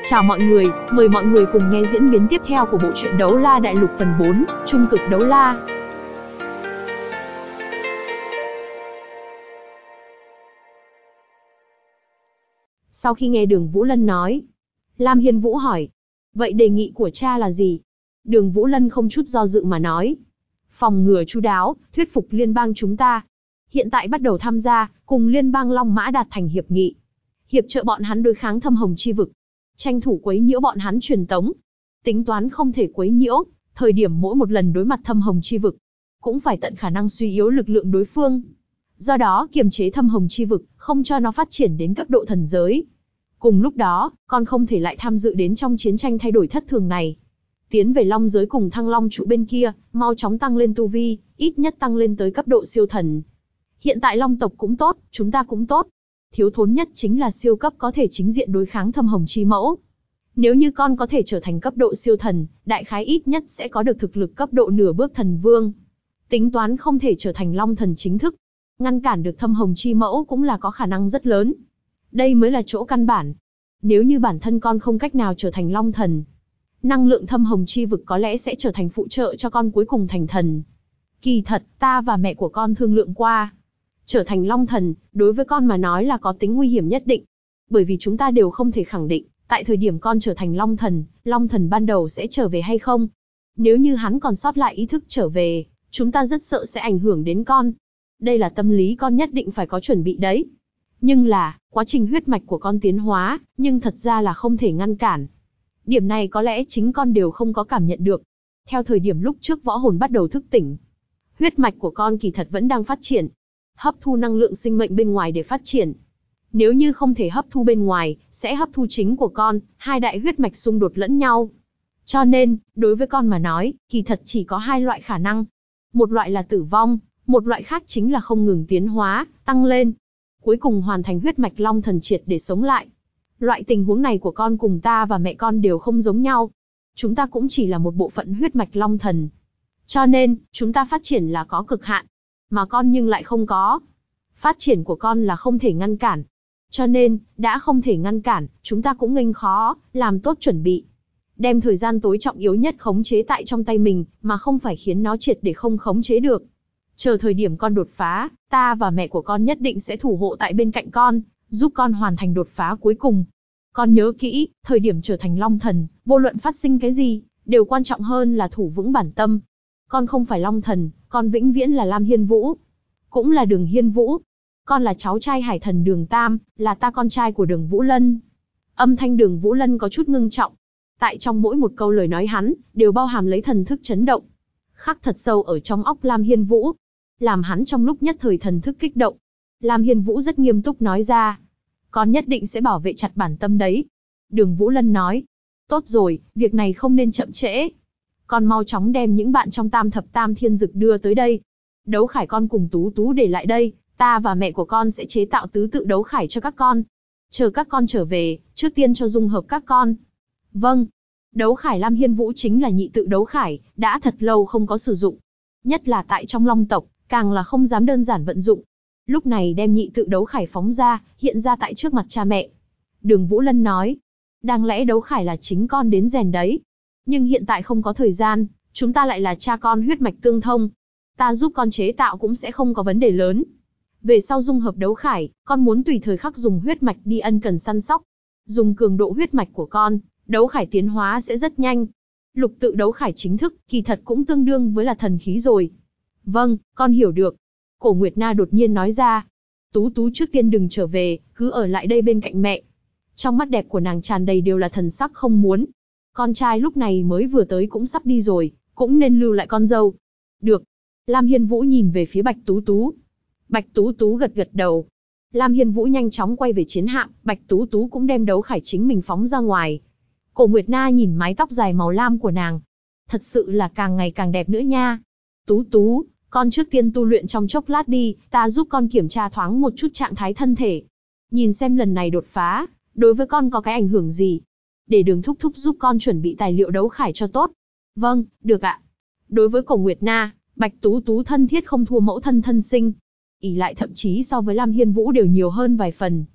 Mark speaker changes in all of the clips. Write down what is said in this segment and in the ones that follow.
Speaker 1: Chào mọi người, mời mọi người cùng nghe diễn biến tiếp theo của bộ truyện Đấu La Đại Lục phần 4, Trung cực đấu la. Sau khi nghe Đường Vũ Lân nói, Lam Hiên Vũ hỏi, vậy đề nghị của cha là gì? Đường Vũ Lân không chút do dự mà nói, phòng ngừa chu đáo, thuyết phục liên bang chúng ta. Hiện tại bắt đầu tham gia, cùng liên bang Long Mã đạt thành hiệp nghị. Hiệp trợ bọn hắn đối kháng Thâm Hồng Chi Vực. Tranh thủ quấy nhiễu bọn hắn truyền tống. Tính toán không thể quấy nhiễu, thời điểm mỗi một lần đối mặt Thâm Hồng Chi Vực, cũng phải tận khả năng suy yếu lực lượng đối phương. Do đó kiềm chế Thâm Hồng Chi Vực, không cho nó phát triển đến cấp độ thần giới. Cùng lúc đó, con không thể lại tham dự đến trong chiến tranh thay đổi thất thường này. Tiến về Long giới cùng Thăng Long trụ bên kia, mau chóng tăng lên tu vi, ít nhất tăng lên tới cấp độ siêu thần. Hiện tại Long tộc cũng tốt, chúng ta cũng tốt. Thiếu thốn nhất chính là siêu cấp có thể chính diện đối kháng Thâm Hồng Chi Mẫu. Nếu như con có thể trở thành cấp độ siêu thần, đại khái ít nhất sẽ có được thực lực cấp độ nửa bước thần vương. Tính toán không thể trở thành Long thần chính thức, ngăn cản được Thâm Hồng Chi Mẫu cũng là có khả năng rất lớn. Đây mới là chỗ căn bản. Nếu như bản thân con không cách nào trở thành Long thần, năng lượng Thâm Hồng Chi Vực có lẽ sẽ trở thành phụ trợ cho con cuối cùng thành thần. Kỳ thật, ta và mẹ của con thương lượng qua. Trở thành Long thần, đối với con mà nói là có tính nguy hiểm nhất định. Bởi vì chúng ta đều không thể khẳng định, tại thời điểm con trở thành Long thần ban đầu sẽ trở về hay không. Nếu như hắn còn sót lại ý thức trở về, chúng ta rất sợ sẽ ảnh hưởng đến con. Đây là tâm lý con nhất định phải có chuẩn bị đấy. Nhưng là, quá trình huyết mạch của con tiến hóa, nhưng thật ra là không thể ngăn cản. Điểm này có lẽ chính con đều không có cảm nhận được. Theo thời điểm lúc trước võ hồn bắt đầu thức tỉnh, huyết mạch của con kỳ thật vẫn đang phát triển. Hấp thu năng lượng sinh mệnh bên ngoài để phát triển. Nếu như không thể hấp thu bên ngoài, sẽ hấp thu chính của con, hai đại huyết mạch xung đột lẫn nhau. Cho nên, đối với con mà nói, kỳ thật chỉ có hai loại khả năng. Một loại là tử vong, một loại khác chính là không ngừng tiến hóa, tăng lên. Cuối cùng hoàn thành huyết mạch Long thần triệt để sống lại. Loại tình huống này của con cùng ta và mẹ con đều không giống nhau. Chúng ta cũng chỉ là một bộ phận huyết mạch Long thần. Cho nên, chúng ta phát triển là có cực hạn. Mà con nhưng lại không có. Phát triển của con là không thể ngăn cản. Cho nên, đã không thể ngăn cản, chúng ta cũng nghênh khó, làm tốt chuẩn bị. Đem thời gian tối trọng yếu nhất khống chế tại trong tay mình, mà không phải khiến nó triệt để không khống chế được. Chờ thời điểm con đột phá, ta và mẹ của con nhất định sẽ thủ hộ tại bên cạnh con, giúp con hoàn thành đột phá cuối cùng. Con nhớ kỹ, thời điểm trở thành Long thần, vô luận phát sinh cái gì, đều quan trọng hơn là thủ vững bản tâm. Con không phải Long thần, con vĩnh viễn là Lam Hiên Vũ. Cũng là Đường Hiên Vũ. Con là cháu trai Hải thần Đường Tam, là ta con trai của Đường Vũ Lân. Âm thanh Đường Vũ Lân có chút ngưng trọng. Tại trong mỗi một câu lời nói hắn, đều bao hàm lấy thần thức chấn động. Khắc thật sâu ở trong óc Lam Hiên Vũ. Làm hắn trong lúc nhất thời thần thức kích động. Lam Hiên Vũ rất nghiêm túc nói ra. Con nhất định sẽ bảo vệ chặt bản tâm đấy. Đường Vũ Lân nói. Tốt rồi, việc này không nên chậm trễ. Con mau chóng đem những bạn trong Tam Thập Tam Thiên Dực đưa tới đây. Đấu khải con cùng Tú Tú để lại đây, ta và mẹ của con sẽ chế tạo tứ tự đấu khải cho các con. Chờ các con trở về, trước tiên cho dung hợp các con. Vâng. Đấu khải Lam Hiên Vũ chính là nhị tự đấu khải, đã thật lâu không có sử dụng. Nhất là tại trong Long tộc, càng là không dám đơn giản vận dụng. Lúc này đem nhị tự đấu khải phóng ra, hiện ra tại trước mặt cha mẹ. Đường Vũ Lân nói, đáng lẽ đấu khải là chính con đến rèn đấy. Nhưng hiện tại không có thời gian, chúng ta lại là cha con huyết mạch tương thông. Ta giúp con chế tạo cũng sẽ không có vấn đề lớn. Về sau dung hợp đấu khải, con muốn tùy thời khắc dùng huyết mạch đi ân cần săn sóc. Dùng cường độ huyết mạch của con, đấu khải tiến hóa sẽ rất nhanh. Lục tự đấu khải chính thức, kỳ thật cũng tương đương với là thần khí rồi. Vâng, con hiểu được. Cổ Nguyệt Na đột nhiên nói ra. Tú Tú trước tiên đừng trở về, cứ ở lại đây bên cạnh mẹ. Trong mắt đẹp của nàng tràn đầy đều là thần sắc không muốn. Con trai lúc này mới vừa tới cũng sắp đi rồi, cũng nên lưu lại con dâu. Được. Lam Hiên Vũ nhìn về phía Bạch Tú Tú. Bạch Tú Tú gật gật đầu. Lam Hiên Vũ nhanh chóng quay về chiến hạm, Bạch Tú Tú cũng đem đấu khải chính mình phóng ra ngoài. Cổ Nguyệt Na nhìn mái tóc dài màu lam của nàng. Thật sự là càng ngày càng đẹp nữa nha. Tú Tú, con trước tiên tu luyện trong chốc lát đi, ta giúp con kiểm tra thoáng một chút trạng thái thân thể. Nhìn xem lần này đột phá, đối với con có cái ảnh hưởng gì. Để Đường thúc thúc giúp con chuẩn bị tài liệu đấu khải cho tốt. Vâng, được ạ. Đối với Cổ Nguyệt Na, Bạch Tú Tú thân thiết không thua mẫu thân thân sinh. Ỷ lại thậm chí so với Lam Hiên Vũ đều nhiều hơn vài phần.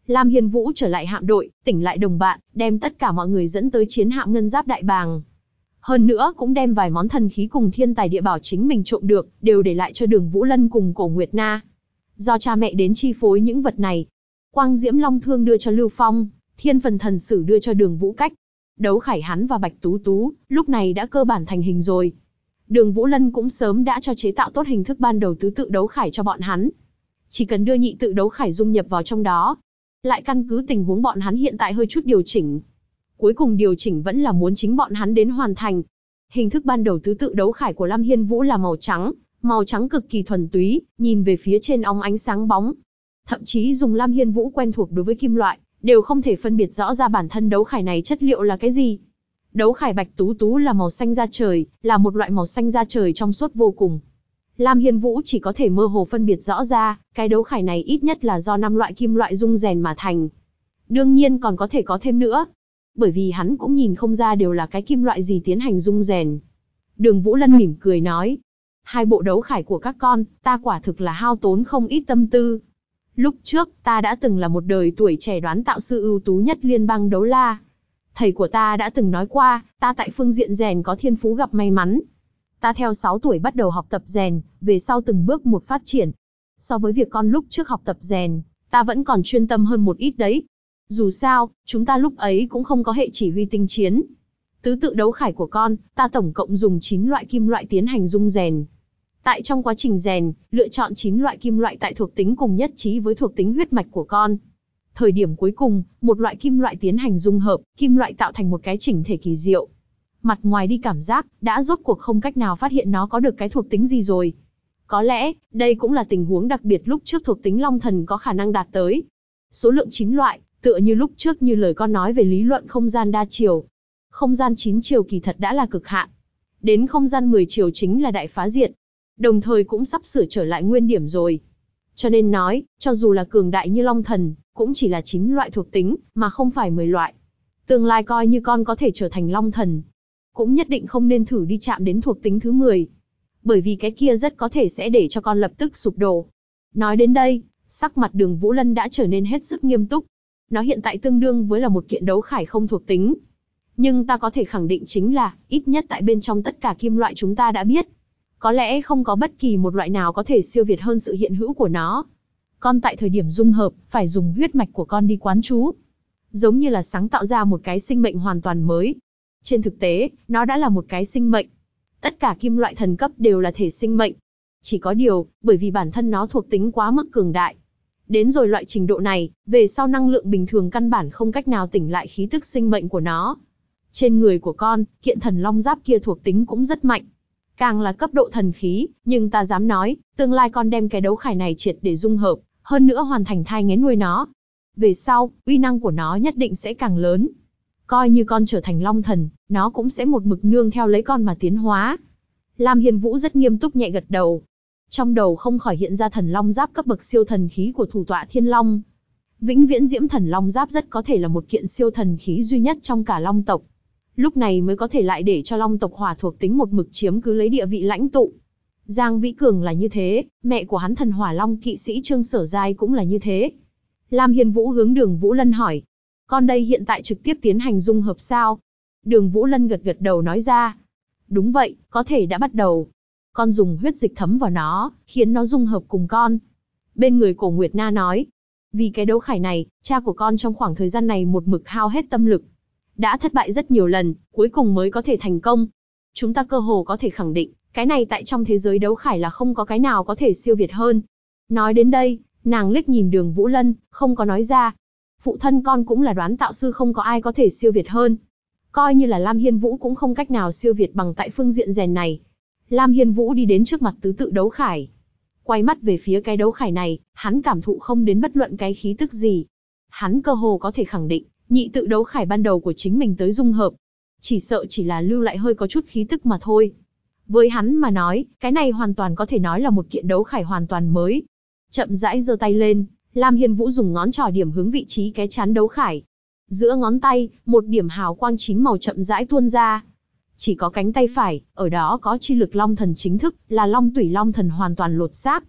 Speaker 1: Lam Hiên Vũ trở lại hạm đội, tỉnh lại đồng bạn, đem tất cả mọi người dẫn tới chiến hạm ngân giáp đại bàng. Hơn nữa cũng đem vài món thần khí cùng thiên tài địa bảo chính mình trộm được, đều để lại cho Đường Vũ Lân cùng Cổ Nguyệt Na. Do cha mẹ đến chi phối những vật này. Quang Diễm Long Thương đưa cho Lưu Phong, Thiên Phần Thần Sử đưa cho Đường Vũ Cách. Đấu khải hắn và Bạch Tú Tú, lúc này đã cơ bản thành hình rồi. Đường Vũ Lân cũng sớm đã cho chế tạo tốt hình thức ban đầu tứ tự đấu khải cho bọn hắn. Chỉ cần đưa nhị tự đấu khải dung nhập vào trong đó. Lại căn cứ tình huống bọn hắn hiện tại hơi chút điều chỉnh. Cuối cùng điều chỉnh vẫn là muốn chính bọn hắn đến hoàn thành. Hình thức ban đầu tứ tự đấu khải của Lam Hiên Vũ là màu trắng cực kỳ thuần túy, nhìn về phía trên óng ánh sáng bóng. Thậm chí dùng Lam Hiên Vũ quen thuộc đối với kim loại, đều không thể phân biệt rõ ra bản thân đấu khải này chất liệu là cái gì. Đấu khải Bạch Tú Tú là màu xanh da trời, là một loại màu xanh da trời trong suốt vô cùng. Lam Hiên Vũ chỉ có thể mơ hồ phân biệt rõ ra, cái đấu khải này ít nhất là do 5 loại kim loại dung rèn mà thành. Đương nhiên còn có thể có thêm nữa. Bởi vì hắn cũng nhìn không ra đều là cái kim loại gì tiến hành dung rèn. Đường Vũ Lân mỉm cười nói. 2 bộ đấu khải của các con, ta quả thực là hao tốn không ít tâm tư. Lúc trước, ta đã từng là một đời tuổi trẻ đoán tạo sư ưu tú nhất liên bang đấu la. Thầy của ta đã từng nói qua, ta tại phương diện rèn có thiên phú gặp may mắn. Ta theo 6 tuổi bắt đầu học tập rèn, về sau từng bước một phát triển. So với việc con lúc trước học tập rèn, ta vẫn còn chuyên tâm hơn một ít đấy. Dù sao, chúng ta lúc ấy cũng không có hệ chỉ huy tinh chiến. Tứ tự đấu khải của con, ta tổng cộng dùng 9 loại kim loại tiến hành dung rèn. Tại trong quá trình rèn, lựa chọn 9 loại kim loại tại thuộc tính cùng nhất trí với thuộc tính huyết mạch của con. Thời điểm cuối cùng, một loại kim loại tiến hành dung hợp, kim loại tạo thành một cái chỉnh thể kỳ diệu. Mặt ngoài đi cảm giác, đã rốt cuộc không cách nào phát hiện nó có được cái thuộc tính gì rồi. Có lẽ, đây cũng là tình huống đặc biệt lúc trước thuộc tính Long Thần có khả năng đạt tới. Số lượng 9 loại, tựa như lúc trước như lời con nói về lý luận không gian đa chiều. Không gian 9 chiều kỳ thật đã là cực hạn. Đến không gian 10 chiều chính là đại phá diệt. Đồng thời cũng sắp sửa trở lại nguyên điểm rồi. Cho nên nói, cho dù là cường đại như Long Thần, cũng chỉ là 9 loại thuộc tính, mà không phải 10 loại. Tương lai coi như con có thể trở thành Long Thần, cũng nhất định không nên thử đi chạm đến thuộc tính thứ 10. Bởi vì cái kia rất có thể sẽ để cho con lập tức sụp đổ. Nói đến đây, sắc mặt Đường Vũ Lân đã trở nên hết sức nghiêm túc. Nó hiện tại tương đương với là một kiện đấu khải không thuộc tính. Nhưng ta có thể khẳng định chính là, ít nhất tại bên trong tất cả kim loại chúng ta đã biết. Có lẽ không có bất kỳ một loại nào có thể siêu việt hơn sự hiện hữu của nó. Con tại thời điểm dung hợp, phải dùng huyết mạch của con đi quán chú. Giống như là sáng tạo ra một cái sinh mệnh hoàn toàn mới. Trên thực tế, nó đã là một cái sinh mệnh. Tất cả kim loại thần cấp đều là thể sinh mệnh. Chỉ có điều, bởi vì bản thân nó thuộc tính quá mức cường đại. Đến rồi loại trình độ này, về sau năng lượng bình thường căn bản không cách nào tỉnh lại khí tức sinh mệnh của nó. Trên người của con, kiện thần long giáp kia thuộc tính cũng rất mạnh. Càng là cấp độ thần khí, nhưng ta dám nói, tương lai con đem cái đấu khải này triệt để dung hợp, hơn nữa hoàn thành thai nghén nuôi nó. Về sau, uy năng của nó nhất định sẽ càng lớn. Coi như con trở thành Long Thần, nó cũng sẽ một mực nương theo lấy con mà tiến hóa. Lam Hiên Vũ rất nghiêm túc nhẹ gật đầu. Trong đầu không khỏi hiện ra thần long giáp cấp bậc siêu thần khí của thủ tọa Thiên Long. Vĩnh Viễn Diễm thần long giáp rất có thể là một kiện siêu thần khí duy nhất trong cả Long tộc. Lúc này mới có thể lại để cho Long tộc hỏa thuộc tính một mực chiếm cứ lấy địa vị lãnh tụ. Giang Vĩ Cường là như thế, mẹ của hắn thần hỏa long kỵ sĩ Trương Sở Giai cũng là như thế. Lam Hiên Vũ hướng Đường Vũ Lân hỏi. Con đây hiện tại trực tiếp tiến hành dung hợp sao? Đường Vũ Lân gật gật đầu nói ra. Đúng vậy, có thể đã bắt đầu. Con dùng huyết dịch thấm vào nó, khiến nó dung hợp cùng con. Bên người Cổ Nguyệt Na nói. Vì cái đấu khải này, cha của con trong khoảng thời gian này một mực hao hết tâm lực. Đã thất bại rất nhiều lần, cuối cùng mới có thể thành công. Chúng ta cơ hồ có thể khẳng định, cái này tại trong thế giới đấu khải là không có cái nào có thể siêu việt hơn. Nói đến đây, nàng liếc nhìn Đường Vũ Lân, không có nói ra. Phụ thân con cũng là đoán tạo sư, không có ai có thể siêu việt hơn. Coi như là Lam Hiên Vũ cũng không cách nào siêu việt bằng tại phương diện rèn này. Lam Hiên Vũ đi đến trước mặt tứ tự đấu khải. Quay mắt về phía cái đấu khải này, hắn cảm thụ không đến bất luận cái khí tức gì. Hắn cơ hồ có thể khẳng định, nhị tự đấu khải ban đầu của chính mình tới dung hợp. Chỉ sợ chỉ là lưu lại hơi có chút khí tức mà thôi. Với hắn mà nói, cái này hoàn toàn có thể nói là một kiện đấu khải hoàn toàn mới. Chậm rãi giơ tay lên, Lam Hiên Vũ dùng ngón trỏ điểm hướng vị trí cái chán đấu khải. Giữa ngón tay, một điểm hào quang 9 màu chậm rãi tuôn ra. Chỉ có cánh tay phải, ở đó có chi lực Long Thần chính thức, là Long Tủy Long Thần hoàn toàn lột xác.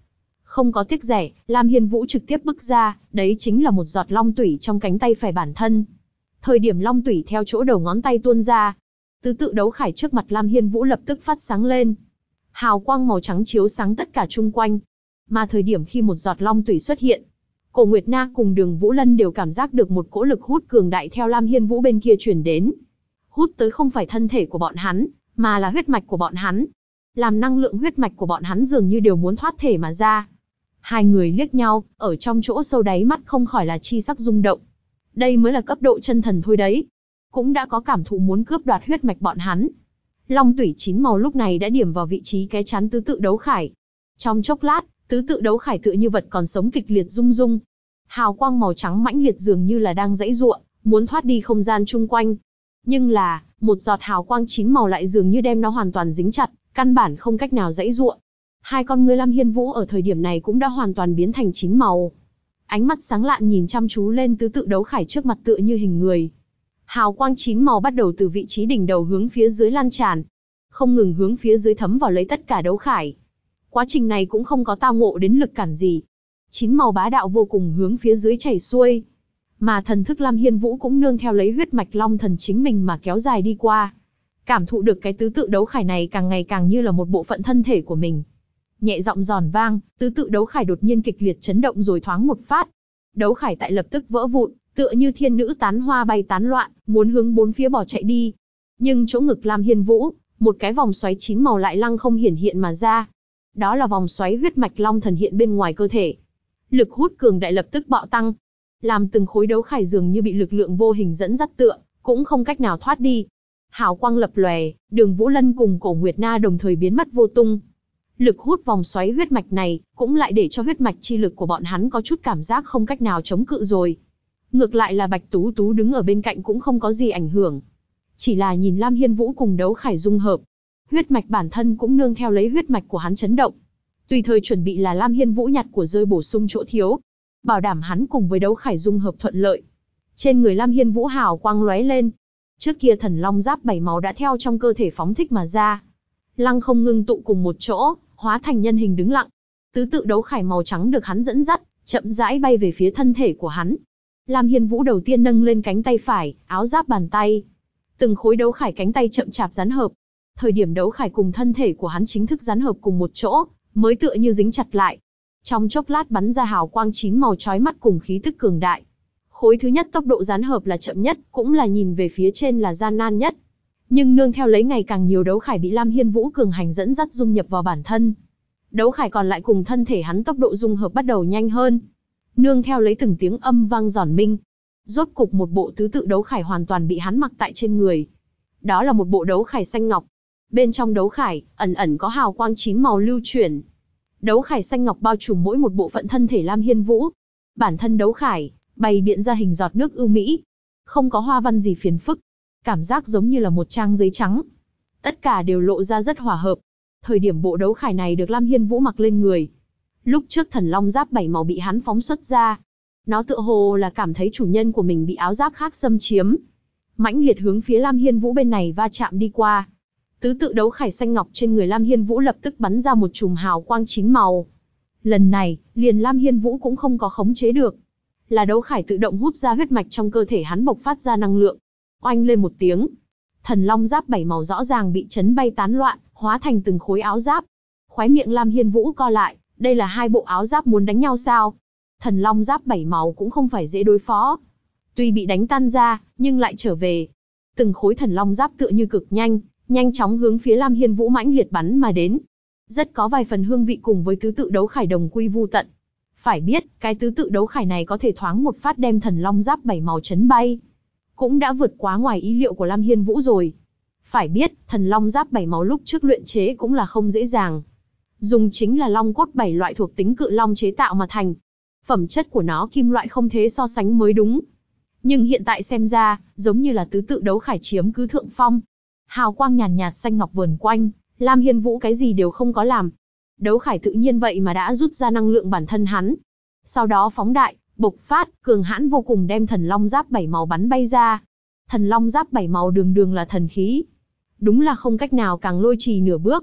Speaker 1: Không có tiếc rẻ, Lam Hiên Vũ trực tiếp bức ra, đấy chính là một giọt long tủy trong cánh tay phải bản thân. Thời điểm long tủy theo chỗ đầu ngón tay tuôn ra, tứ tự đấu khải trước mặt Lam Hiên Vũ lập tức phát sáng lên. Hào quang màu trắng chiếu sáng tất cả chung quanh. Mà thời điểm khi một giọt long tủy xuất hiện, Cổ Nguyệt Na cùng Đường Vũ Lân đều cảm giác được một cỗ lực hút cường đại theo Lam Hiên Vũ bên kia truyền đến. Hút tới không phải thân thể của bọn hắn, mà là huyết mạch của bọn hắn. Làm năng lượng huyết mạch của bọn hắn dường như đều muốn thoát thể mà ra. Hai người liếc nhau, ở trong chỗ sâu đáy mắt không khỏi là chi sắc rung động. Đây mới là cấp độ chân thần thôi đấy. Cũng đã có cảm thụ muốn cướp đoạt huyết mạch bọn hắn. Long tủy 9 màu lúc này đã điểm vào vị trí cái chán tứ tự đấu khải. Trong chốc lát, tứ tự đấu khải tựa như vật còn sống kịch liệt rung rung. Hào quang màu trắng mãnh liệt dường như là đang giãy giụa, muốn thoát đi không gian chung quanh. Nhưng là, một giọt hào quang 9 màu lại dường như đem nó hoàn toàn dính chặt, căn bản không cách nào giãy giụa. Hai con ngươi Lam Hiên Vũ ở thời điểm này cũng đã hoàn toàn biến thành 9 màu. Ánh mắt sáng lạn nhìn chăm chú lên tứ tự đấu khải trước mặt tựa như hình người. Hào quang 9 màu bắt đầu từ vị trí đỉnh đầu hướng phía dưới lan tràn, không ngừng hướng phía dưới thấm vào lấy tất cả đấu khải. Quá trình này cũng không có tao ngộ đến lực cản gì. 9 màu bá đạo vô cùng hướng phía dưới chảy xuôi. Mà thần thức Lam Hiên Vũ cũng nương theo lấy huyết mạch long thần chính mình mà kéo dài đi qua. Cảm thụ được cái tứ tự đấu khải này càng ngày càng như là một bộ phận thân thể của mình. Nhẹ giọng giòn vang, tứ tự đấu khải đột nhiên kịch liệt chấn động rồi thoáng một phát. Đấu khải tại lập tức vỡ vụn, tựa như thiên nữ tán hoa bay tán loạn, muốn hướng bốn phía bỏ chạy đi. Nhưng chỗ ngực Lam Hiên Vũ, một cái vòng xoáy 9 màu lại lăng không hiển hiện mà ra. Đó là vòng xoáy huyết mạch long thần hiện bên ngoài cơ thể. Lực hút cường đại lập tức bạo tăng, làm từng khối đấu khải dường như bị lực lượng vô hình dẫn dắt tựa, cũng không cách nào thoát đi. Hào quang lập lòe, Đường Vũ Lân cùng Cổ Nguyệt Na đồng thời biến mất vô tung. Lực hút vòng xoáy huyết mạch này, cũng lại để cho huyết mạch chi lực của bọn hắn có chút cảm giác không cách nào chống cự rồi. Ngược lại là Bạch Tú Tú đứng ở bên cạnh cũng không có gì ảnh hưởng. Chỉ là nhìn Lam Hiên Vũ cùng đấu khải dung hợp. Huyết mạch bản thân cũng nương theo lấy huyết mạch của hắn chấn động. Tùy thời chuẩn bị là Lam Hiên Vũ nhặt của rơi bổ sung chỗ thiếu. Bảo đảm hắn cùng với đấu khải dung hợp thuận lợi. Trên người Lam Hiên Vũ hào quang lóe lên. Trước kia thần long giáp 7 màu đã theo trong cơ thể phóng thích mà ra. Lăng không ngưng tụ cùng một chỗ, hóa thành nhân hình đứng lặng. Tứ tự đấu khải màu trắng được hắn dẫn dắt, chậm rãi bay về phía thân thể của hắn. Lam Hiên Vũ đầu tiên nâng lên cánh tay phải, áo giáp bàn tay. Từng khối đấu khải cánh tay chậm chạp dán hợp. Thời điểm đấu khải cùng thân thể của hắn chính thức dán hợp cùng một chỗ, mới tựa như dính chặt lại. Trong chốc lát bắn ra hào quang 9 màu chói mắt cùng khí tức cường đại. Khối thứ nhất tốc độ dán hợp là chậm nhất, cũng là nhìn về phía trên là gian nan nhất. Nhưng nương theo lấy ngày càng nhiều đấu khải bị Lam Hiên Vũ cường hành dẫn dắt dung nhập vào bản thân. Đấu khải còn lại cùng thân thể hắn tốc độ dung hợp bắt đầu nhanh hơn. Nương theo lấy từng tiếng âm vang giòn minh. Rốt cục một bộ tứ tự đấu khải hoàn toàn bị hắn mặc tại trên người. Đó là một bộ đấu khải xanh ngọc. Bên trong đấu khải, ẩn ẩn có hào quang 9 màu lưu chuyển. Đấu khải xanh ngọc bao trùm mỗi một bộ phận thân thể Lam Hiên Vũ. Bản thân đấu khải, bày biện ra hình giọt nước ưu mỹ. Không có hoa văn gì phiền phức. Cảm giác giống như là một trang giấy trắng. Tất cả đều lộ ra rất hòa hợp. Thời điểm bộ đấu khải này được Lam Hiên Vũ mặc lên người. Lúc trước thần long giáp 7 màu bị hắn phóng xuất ra. Nó tựa hồ là cảm thấy chủ nhân của mình bị áo giáp khác xâm chiếm. Mãnh liệt hướng phía Lam Hiên Vũ bên này va chạm đi qua. Tứ tự đấu khải xanh ngọc trên người Lam Hiên Vũ lập tức bắn ra một chùm hào quang 9 màu. Lần này, liền Lam Hiên Vũ cũng không có khống chế được. Là đấu khải tự động hút ra huyết mạch trong cơ thể hắn bộc phát ra năng lượng. Oanh lên một tiếng. Thần long giáp 7 màu rõ ràng bị chấn bay tán loạn, hóa thành từng khối áo giáp. Khóe miệng Lam Hiên Vũ co lại, đây là hai bộ áo giáp muốn đánh nhau sao? Thần long giáp 7 màu cũng không phải dễ đối phó. Tuy bị đánh tan ra, nhưng lại trở về. Từng khối thần long giáp tựa như cực nhanh, nhanh chóng hướng phía Lam Hiên Vũ mãnh liệt bắn mà đến. Rất có vài phần hương vị cùng với tứ tự đấu khải đồng quy vu tận. Phải biết, cái tứ tự đấu khải này có thể thoáng một phát đem thần long giáp 7 màu chấn bay. Cũng đã vượt quá ngoài ý liệu của Lam Hiên Vũ rồi. Phải biết, thần long giáp 7 màu lúc trước luyện chế cũng là không dễ dàng. Dùng chính là long cốt 7 loại thuộc tính cự long chế tạo mà thành. Phẩm chất của nó kim loại không thế so sánh mới đúng. Nhưng hiện tại xem ra, giống như là tứ tự đấu khải chiếm cứ thượng phong. Hào quang nhàn nhạt xanh ngọc vờn quanh, Lam Hiên Vũ cái gì đều không có làm. Đấu khải tự nhiên vậy mà đã rút ra năng lượng bản thân hắn. Sau đó phóng đại, bộc phát, cường hãn vô cùng đem thần long giáp 7 màu bắn bay ra. Thần long giáp 7 màu đường đường là thần khí. Đúng là không cách nào càng lôi trì nửa bước.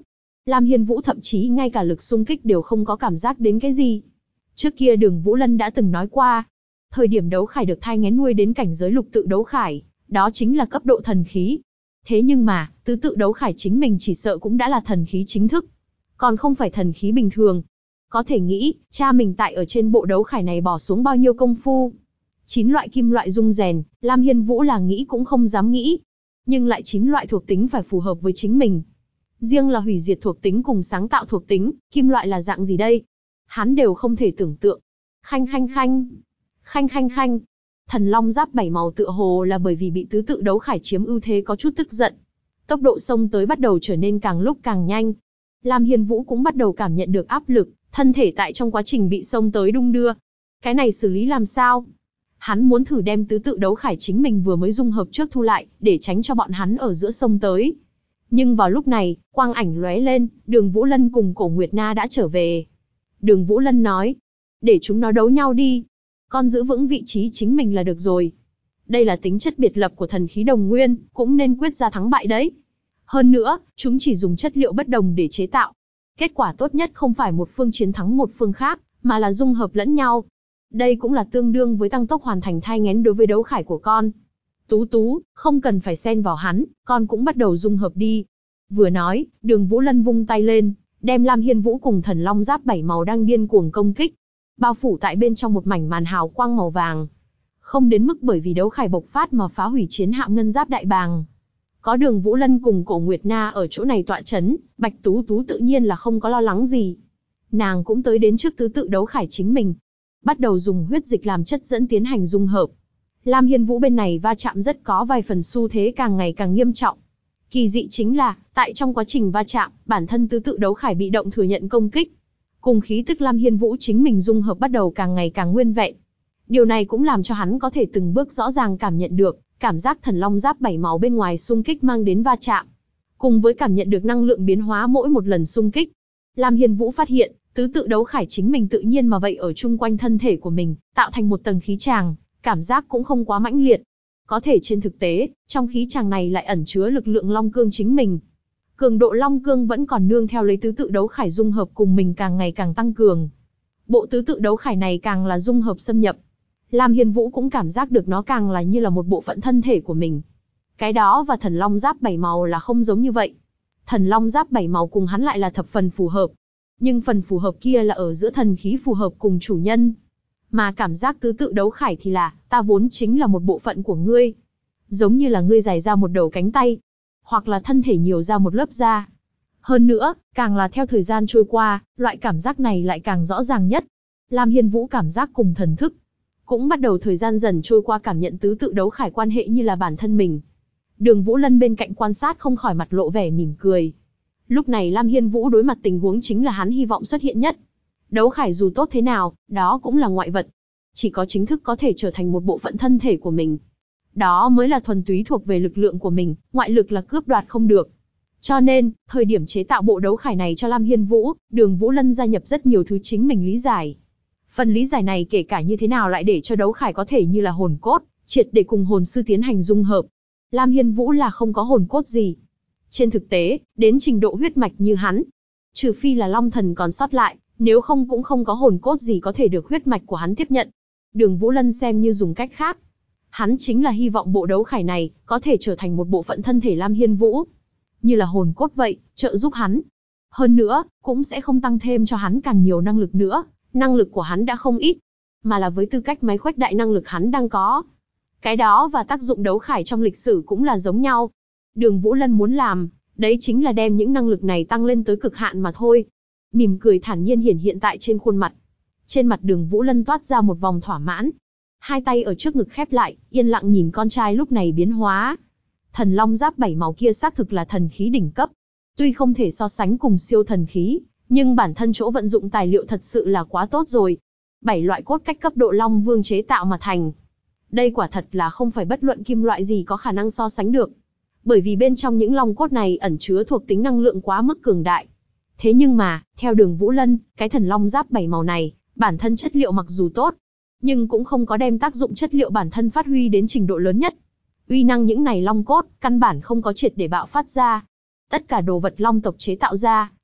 Speaker 1: Lam Hiên Vũ thậm chí ngay cả lực xung kích đều không có cảm giác đến cái gì. Trước kia Đường Vũ Lân đã từng nói qua, thời điểm đấu khải được thai nghén nuôi đến cảnh giới lục tự đấu khải, đó chính là cấp độ thần khí. Thế nhưng mà, tứ tự đấu khải chính mình chỉ sợ cũng đã là thần khí chính thức, còn không phải thần khí bình thường. Có thể nghĩ, cha mình tại ở trên bộ đấu khải này bỏ xuống bao nhiêu công phu. 9 loại kim loại dung rèn, Lam Hiên Vũ là nghĩ cũng không dám nghĩ. Nhưng lại 9 loại thuộc tính phải phù hợp với chính mình. Riêng là hủy diệt thuộc tính cùng sáng tạo thuộc tính, kim loại là dạng gì đây? Hắn đều không thể tưởng tượng. Khanh khanh khanh. Khanh khanh khanh. Thần long giáp 7 màu tựa hồ là bởi vì bị tứ tự đấu khải chiếm ưu thế có chút tức giận. Tốc độ xông tới bắt đầu trở nên càng lúc càng nhanh. Lam Hiên Vũ cũng bắt đầu cảm nhận được áp lực, thân thể tại trong quá trình bị xông tới đung đưa. Cái này xử lý làm sao? Hắn muốn thử đem tứ tự đấu khải chính mình vừa mới dung hợp trước thu lại, để tránh cho bọn hắn ở giữa sông tới. Nhưng vào lúc này, quang ảnh lóe lên, Đường Vũ Lân cùng Cổ Nguyệt Na đã trở về. Đường Vũ Lân nói, để chúng nó đấu nhau đi. Con giữ vững vị trí chính mình là được rồi. Đây là tính chất biệt lập của thần khí đồng nguyên, cũng nên quyết ra thắng bại đấy. Hơn nữa, chúng chỉ dùng chất liệu bất đồng để chế tạo. Kết quả tốt nhất không phải một phương chiến thắng một phương khác, mà là dung hợp lẫn nhau. Đây cũng là tương đương với tăng tốc hoàn thành thai nghén đối với đấu khải của con. Tú Tú, không cần phải xen vào hắn, con cũng bắt đầu dung hợp đi. Vừa nói, Đường Vũ Lân vung tay lên, đem Lam Hiên Vũ cùng thần long giáp 7 màu đang điên cuồng công kích. Bao phủ tại bên trong một mảnh màn hào quang màu vàng. Không đến mức bởi vì đấu khải bộc phát mà phá hủy chiến hạm ngân giáp đại bàng. Có Đường Vũ Lân cùng Cổ Nguyệt Na ở chỗ này tọa chấn, Bạch Tú Tú tự nhiên là không có lo lắng gì. Nàng cũng tới đến trước tứ tự đấu khải chính mình. Bắt đầu dùng huyết dịch làm chất dẫn tiến hành dung hợp. Lam Hiên Vũ bên này va chạm rất có vài phần xu thế càng ngày càng nghiêm trọng. Kỳ dị chính là, tại trong quá trình va chạm, bản thân tứ tự đấu khải bị động thừa nhận công kích. Cùng khí tức Lam Hiên Vũ chính mình dung hợp bắt đầu càng ngày càng nguyên vẹn. Điều này cũng làm cho hắn có thể từng bước rõ ràng cảm nhận được, cảm giác thần long giáp 7 màu bên ngoài xung kích mang đến va chạm. Cùng với cảm nhận được năng lượng biến hóa mỗi một lần xung kích. Lam Hiên Vũ phát hiện, tứ tự đấu khải chính mình tự nhiên mà vậy ở chung quanh thân thể của mình, tạo thành một tầng khí tràng, cảm giác cũng không quá mãnh liệt. Có thể trên thực tế, trong khí tràng này lại ẩn chứa lực lượng long cương chính mình. Cường độ long cương vẫn còn nương theo lấy tứ tự đấu khải dung hợp cùng mình càng ngày càng tăng cường. Bộ tứ tự đấu khải này càng là dung hợp xâm nhập. Lam Hiên Vũ cũng cảm giác được nó càng là như là một bộ phận thân thể của mình. Cái đó và thần long giáp 7 màu là không giống như vậy. Thần long giáp 7 màu cùng hắn lại là thập phần phù hợp. Nhưng phần phù hợp kia là ở giữa thần khí phù hợp cùng chủ nhân. Mà cảm giác tứ tự đấu khải thì là, ta vốn chính là một bộ phận của ngươi. Giống như là ngươi dài ra một đầu cánh tay. Hoặc là thân thể nhiều ra một lớp da. Hơn nữa, càng là theo thời gian trôi qua, loại cảm giác này lại càng rõ ràng nhất. Lam Hiên Vũ cảm giác cùng thần thức. Cũng bắt đầu thời gian dần trôi qua cảm nhận tứ tự đấu khải quan hệ như là bản thân mình. Đường Vũ Lân bên cạnh quan sát không khỏi mặt lộ vẻ mỉm cười. Lúc này Lam Hiên Vũ đối mặt tình huống chính là hắn hy vọng xuất hiện nhất. Đấu khải dù tốt thế nào, đó cũng là ngoại vật. Chỉ có chính thức có thể trở thành một bộ phận thân thể của mình. Đó mới là thuần túy thuộc về lực lượng của mình, ngoại lực là cướp đoạt không được. Cho nên, thời điểm chế tạo bộ đấu khải này cho Lam Hiên Vũ, Đường Vũ Lân gia nhập rất nhiều thứ chính mình lý giải. Phần lý giải này kể cả như thế nào lại để cho đấu khải có thể như là hồn cốt, triệt để cùng hồn sư tiến hành dung hợp. Lam Hiên Vũ là không có hồn cốt gì. Trên thực tế, đến trình độ huyết mạch như hắn, trừ phi là Long Thần còn sót lại, nếu không cũng không có hồn cốt gì có thể được huyết mạch của hắn tiếp nhận. Đường Vũ Lân xem như dùng cách khác. Hắn chính là hy vọng bộ đấu khải này có thể trở thành một bộ phận thân thể Lam Hiên Vũ. Như là hồn cốt vậy, trợ giúp hắn. Hơn nữa, cũng sẽ không tăng thêm cho hắn càng nhiều năng lực nữa. Năng lực của hắn đã không ít, mà là với tư cách máy khuếch đại năng lực hắn đang có. Cái đó và tác dụng đấu khải trong lịch sử cũng là giống nhau. Đường Vũ Lân muốn làm, đấy chính là đem những năng lực này tăng lên tới cực hạn mà thôi. Mỉm cười thản nhiên hiển hiện tại trên khuôn mặt. Trên mặt Đường Vũ Lân toát ra một vòng thỏa mãn. Hai tay ở trước ngực khép lại, yên lặng nhìn con trai lúc này biến hóa. Thần long giáp 7 màu kia xác thực là thần khí đỉnh cấp. Tuy không thể so sánh cùng siêu thần khí, nhưng bản thân chỗ vận dụng tài liệu thật sự là quá tốt rồi. 7 loại cốt cách cấp độ Long Vương chế tạo mà thành. Đây quả thật là không phải bất luận kim loại gì có khả năng so sánh được. Bởi vì bên trong những long cốt này ẩn chứa thuộc tính năng lượng quá mức cường đại. Thế nhưng mà, theo Đường Vũ Lân, cái thần long giáp 7 màu này, bản thân chất liệu mặc dù tốt, nhưng cũng không có đem tác dụng chất liệu bản thân phát huy đến trình độ lớn nhất. Uy năng những này long cốt, căn bản không có triệt để bạo phát ra. Tất cả đồ vật long tộc chế tạo ra,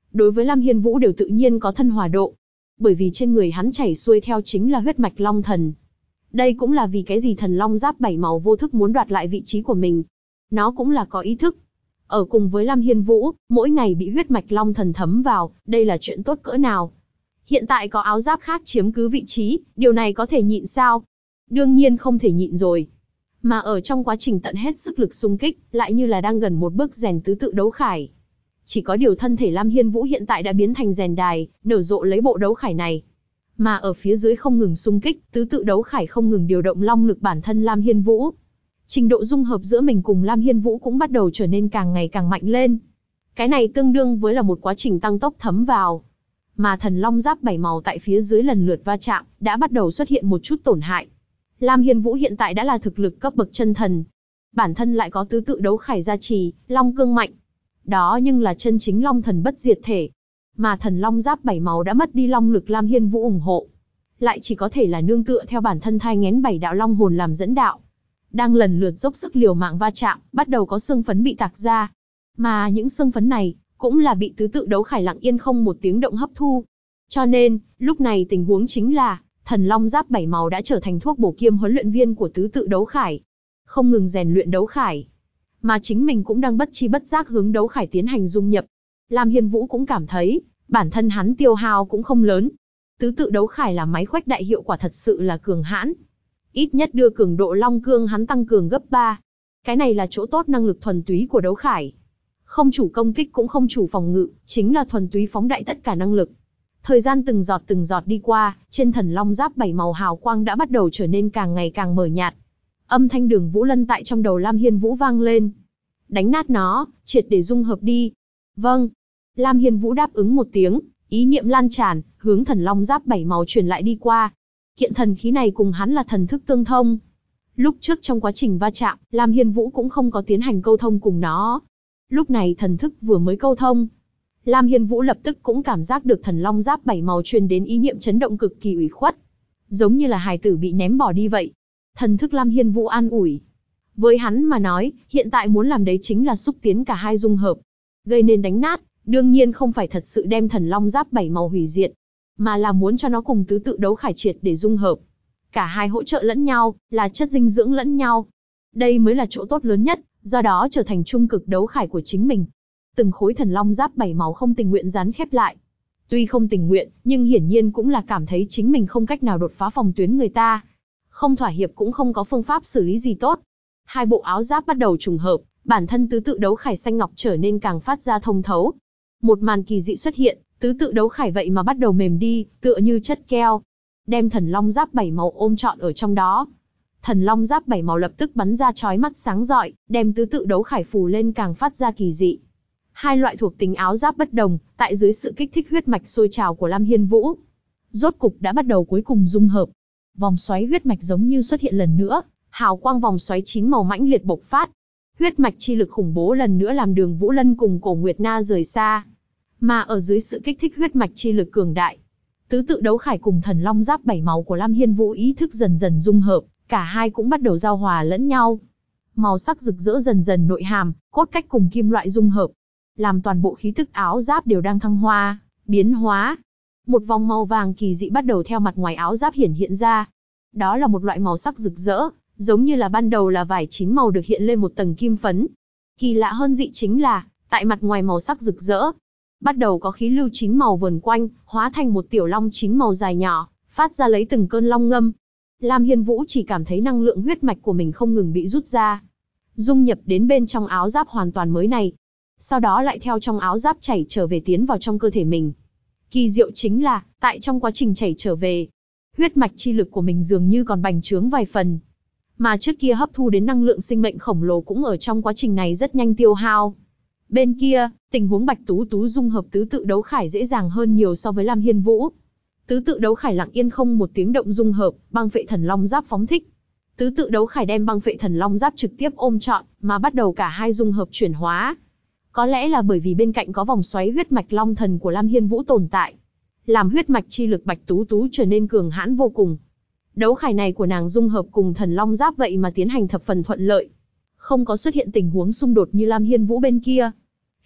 Speaker 1: đối với Lam Hiên Vũ đều tự nhiên có thân hòa độ. Bởi vì trên người hắn chảy xuôi theo chính là huyết mạch Long Thần. Đây cũng là vì cái gì thần long giáp 7 màu vô thức muốn đoạt lại vị trí của mình. Nó cũng là có ý thức. Ở cùng với Lam Hiên Vũ, mỗi ngày bị huyết mạch Long Thần thấm vào, đây là chuyện tốt cỡ nào. Hiện tại có áo giáp khác chiếm cứ vị trí, điều này có thể nhịn sao? Đương nhiên không thể nhịn rồi. Mà ở trong quá trình tận hết sức lực xung kích, lại như là đang gần một bước rèn tứ tự đấu khải. Chỉ có điều thân thể Lam Hiên Vũ hiện tại đã biến thành rèn đài, nở rộ lấy bộ đấu khải này. Mà ở phía dưới không ngừng xung kích, tứ tự đấu khải không ngừng điều động long lực bản thân Lam Hiên Vũ. Trình độ dung hợp giữa mình cùng Lam Hiên Vũ cũng bắt đầu trở nên càng ngày càng mạnh lên. Cái này tương đương với là một quá trình tăng tốc thấm vào. Mà thần long giáp 7 màu tại phía dưới lần lượt va chạm, đã bắt đầu xuất hiện một chút tổn hại. Lam Hiên Vũ hiện tại đã là thực lực cấp bậc chân thần. Bản thân lại có tứ tự đấu khải gia trì, long cương mạnh. Đó nhưng là chân chính long thần bất diệt thể. Mà thần long giáp 7 màu đã mất đi long lực Lam Hiên Vũ ủng hộ. Lại chỉ có thể là nương tựa theo bản thân thai nghén 7 đạo long hồn làm dẫn đạo. Đang lần lượt dốc sức liều mạng va chạm, bắt đầu có xương phấn bị tạc ra. Mà những xương phấn này, cũng là bị tứ tự đấu khải lặng yên không một tiếng động hấp thu. Cho nên, lúc này tình huống chính là, thần long giáp 7 màu đã trở thành thuốc bổ kiêm huấn luyện viên của tứ tự đấu khải. Không ngừng rèn luyện đấu khải. Mà chính mình cũng đang bất chi bất giác hướng đấu khải tiến hành dung nhập. Lam Hiên Vũ cũng cảm thấy, bản thân hắn tiêu hao cũng không lớn. Tứ tự đấu khải là máy khuếch đại hiệu quả thật sự là cường hãn. Ít nhất đưa cường độ long cương hắn tăng cường gấp 3. Cái này là chỗ tốt năng lực thuần túy của đấu khải. Không chủ công kích cũng không chủ phòng ngự, chính là thuần túy phóng đại tất cả năng lực. Thời gian từng giọt đi qua, trên thần long giáp 7 màu hào quang đã bắt đầu trở nên càng ngày càng mờ nhạt. Âm thanh Đường Vũ Lân tại trong đầu Lam Hiên Vũ vang lên. Đánh nát nó, triệt để dung hợp đi. Vâng. Lam Hiên Vũ đáp ứng một tiếng, ý niệm lan tràn, hướng thần long giáp 7 màu truyền lại đi qua. Kiện thần khí này cùng hắn là thần thức tương thông. Lúc trước trong quá trình va chạm, Lam Hiên Vũ cũng không có tiến hành câu thông cùng nó. Lúc này thần thức vừa mới câu thông, Lam Hiên Vũ lập tức cũng cảm giác được thần long giáp 7 màu truyền đến ý niệm chấn động cực kỳ ủy khuất. Giống như là hài tử bị ném bỏ đi vậy. Thần thức Lam Hiên Vũ an ủi. Với hắn mà nói, hiện tại muốn làm đấy chính là xúc tiến cả hai dung hợp. Gây nên đánh nát, đương nhiên không phải thật sự đem thần long giáp 7 màu hủy diệt, mà là muốn cho nó cùng tứ tự đấu khải triệt để dung hợp. Cả hai hỗ trợ lẫn nhau, là chất dinh dưỡng lẫn nhau. Đây mới là chỗ tốt lớn nhất, do đó trở thành trung cực đấu khải của chính mình. Từng khối thần long giáp 7 màu không tình nguyện dán khép lại. Tuy không tình nguyện, nhưng hiển nhiên cũng là cảm thấy chính mình không cách nào đột phá phòng tuyến người ta. Không thỏa hiệp cũng không có phương pháp xử lý gì tốt. Hai bộ áo giáp bắt đầu trùng hợp, bản thân tứ tự đấu khải xanh ngọc trở nên càng phát ra thông thấu. Một màn kỳ dị xuất hiện, tứ tự đấu khải vậy mà bắt đầu mềm đi, tựa như chất keo. Đem thần long giáp 7 màu ôm trọn ở trong đó. Thần long giáp 7 màu lập tức bắn ra chói mắt sáng rọi, đem tứ tự đấu khải phủ lên càng phát ra kỳ dị. Hai loại thuộc tính áo giáp bất đồng, tại dưới sự kích thích huyết mạch sôi trào của Lam Hiên Vũ, rốt cục đã bắt đầu cuối cùng dung hợp. Vòng xoáy huyết mạch giống như xuất hiện lần nữa, hào quang vòng xoáy 9 màu mãnh liệt bộc phát. Huyết mạch chi lực khủng bố lần nữa làm Đường Vũ Lân cùng Cổ Nguyệt Na rời xa. Mà ở dưới sự kích thích huyết mạch chi lực cường đại, tứ tự đấu khải cùng thần long giáp 7 màu của Lam Hiên Vũ ý thức dần dần dung hợp, cả hai cũng bắt đầu giao hòa lẫn nhau. Màu sắc rực rỡ dần dần nội hàm, cốt cách cùng kim loại dung hợp, làm toàn bộ khí tức áo giáp đều đang thăng hoa, biến hóa. Một vòng màu vàng kỳ dị bắt đầu theo mặt ngoài áo giáp hiển hiện ra. Đó là một loại màu sắc rực rỡ, giống như là ban đầu là vải 9 màu được hiện lên một tầng kim phấn. Kỳ lạ hơn dị chính là, tại mặt ngoài màu sắc rực rỡ, bắt đầu có khí lưu 9 màu vờn quanh, hóa thành một tiểu long 9 màu dài nhỏ, phát ra lấy từng cơn long ngâm. Lam Hiên Vũ chỉ cảm thấy năng lượng huyết mạch của mình không ngừng bị rút ra, dung nhập đến bên trong áo giáp hoàn toàn mới này. Sau đó lại theo trong áo giáp chảy trở về tiến vào trong cơ thể mình. Kỳ diệu chính là, tại trong quá trình chảy trở về, huyết mạch chi lực của mình dường như còn bành trướng vài phần. Mà trước kia hấp thu đến năng lượng sinh mệnh khổng lồ cũng ở trong quá trình này rất nhanh tiêu hao. Bên kia, tình huống Bạch Tú Tú dung hợp tứ tự đấu khải dễ dàng hơn nhiều so với Lam Hiên Vũ. Tứ tự đấu khải lặng yên không một tiếng động dung hợp, băng phệ thần long giáp phóng thích. Tứ tự đấu khải đem băng phệ thần long giáp trực tiếp ôm trọn, mà bắt đầu cả hai dung hợp chuyển hóa. Có lẽ là bởi vì bên cạnh có vòng xoáy huyết mạch long thần của Lam Hiên Vũ tồn tại, làm huyết mạch chi lực Bạch Tú Tú trở nên cường hãn vô cùng. Đấu khải này của nàng dung hợp cùng thần long giáp vậy mà tiến hành thập phần thuận lợi, không có xuất hiện tình huống xung đột như Lam Hiên Vũ bên kia.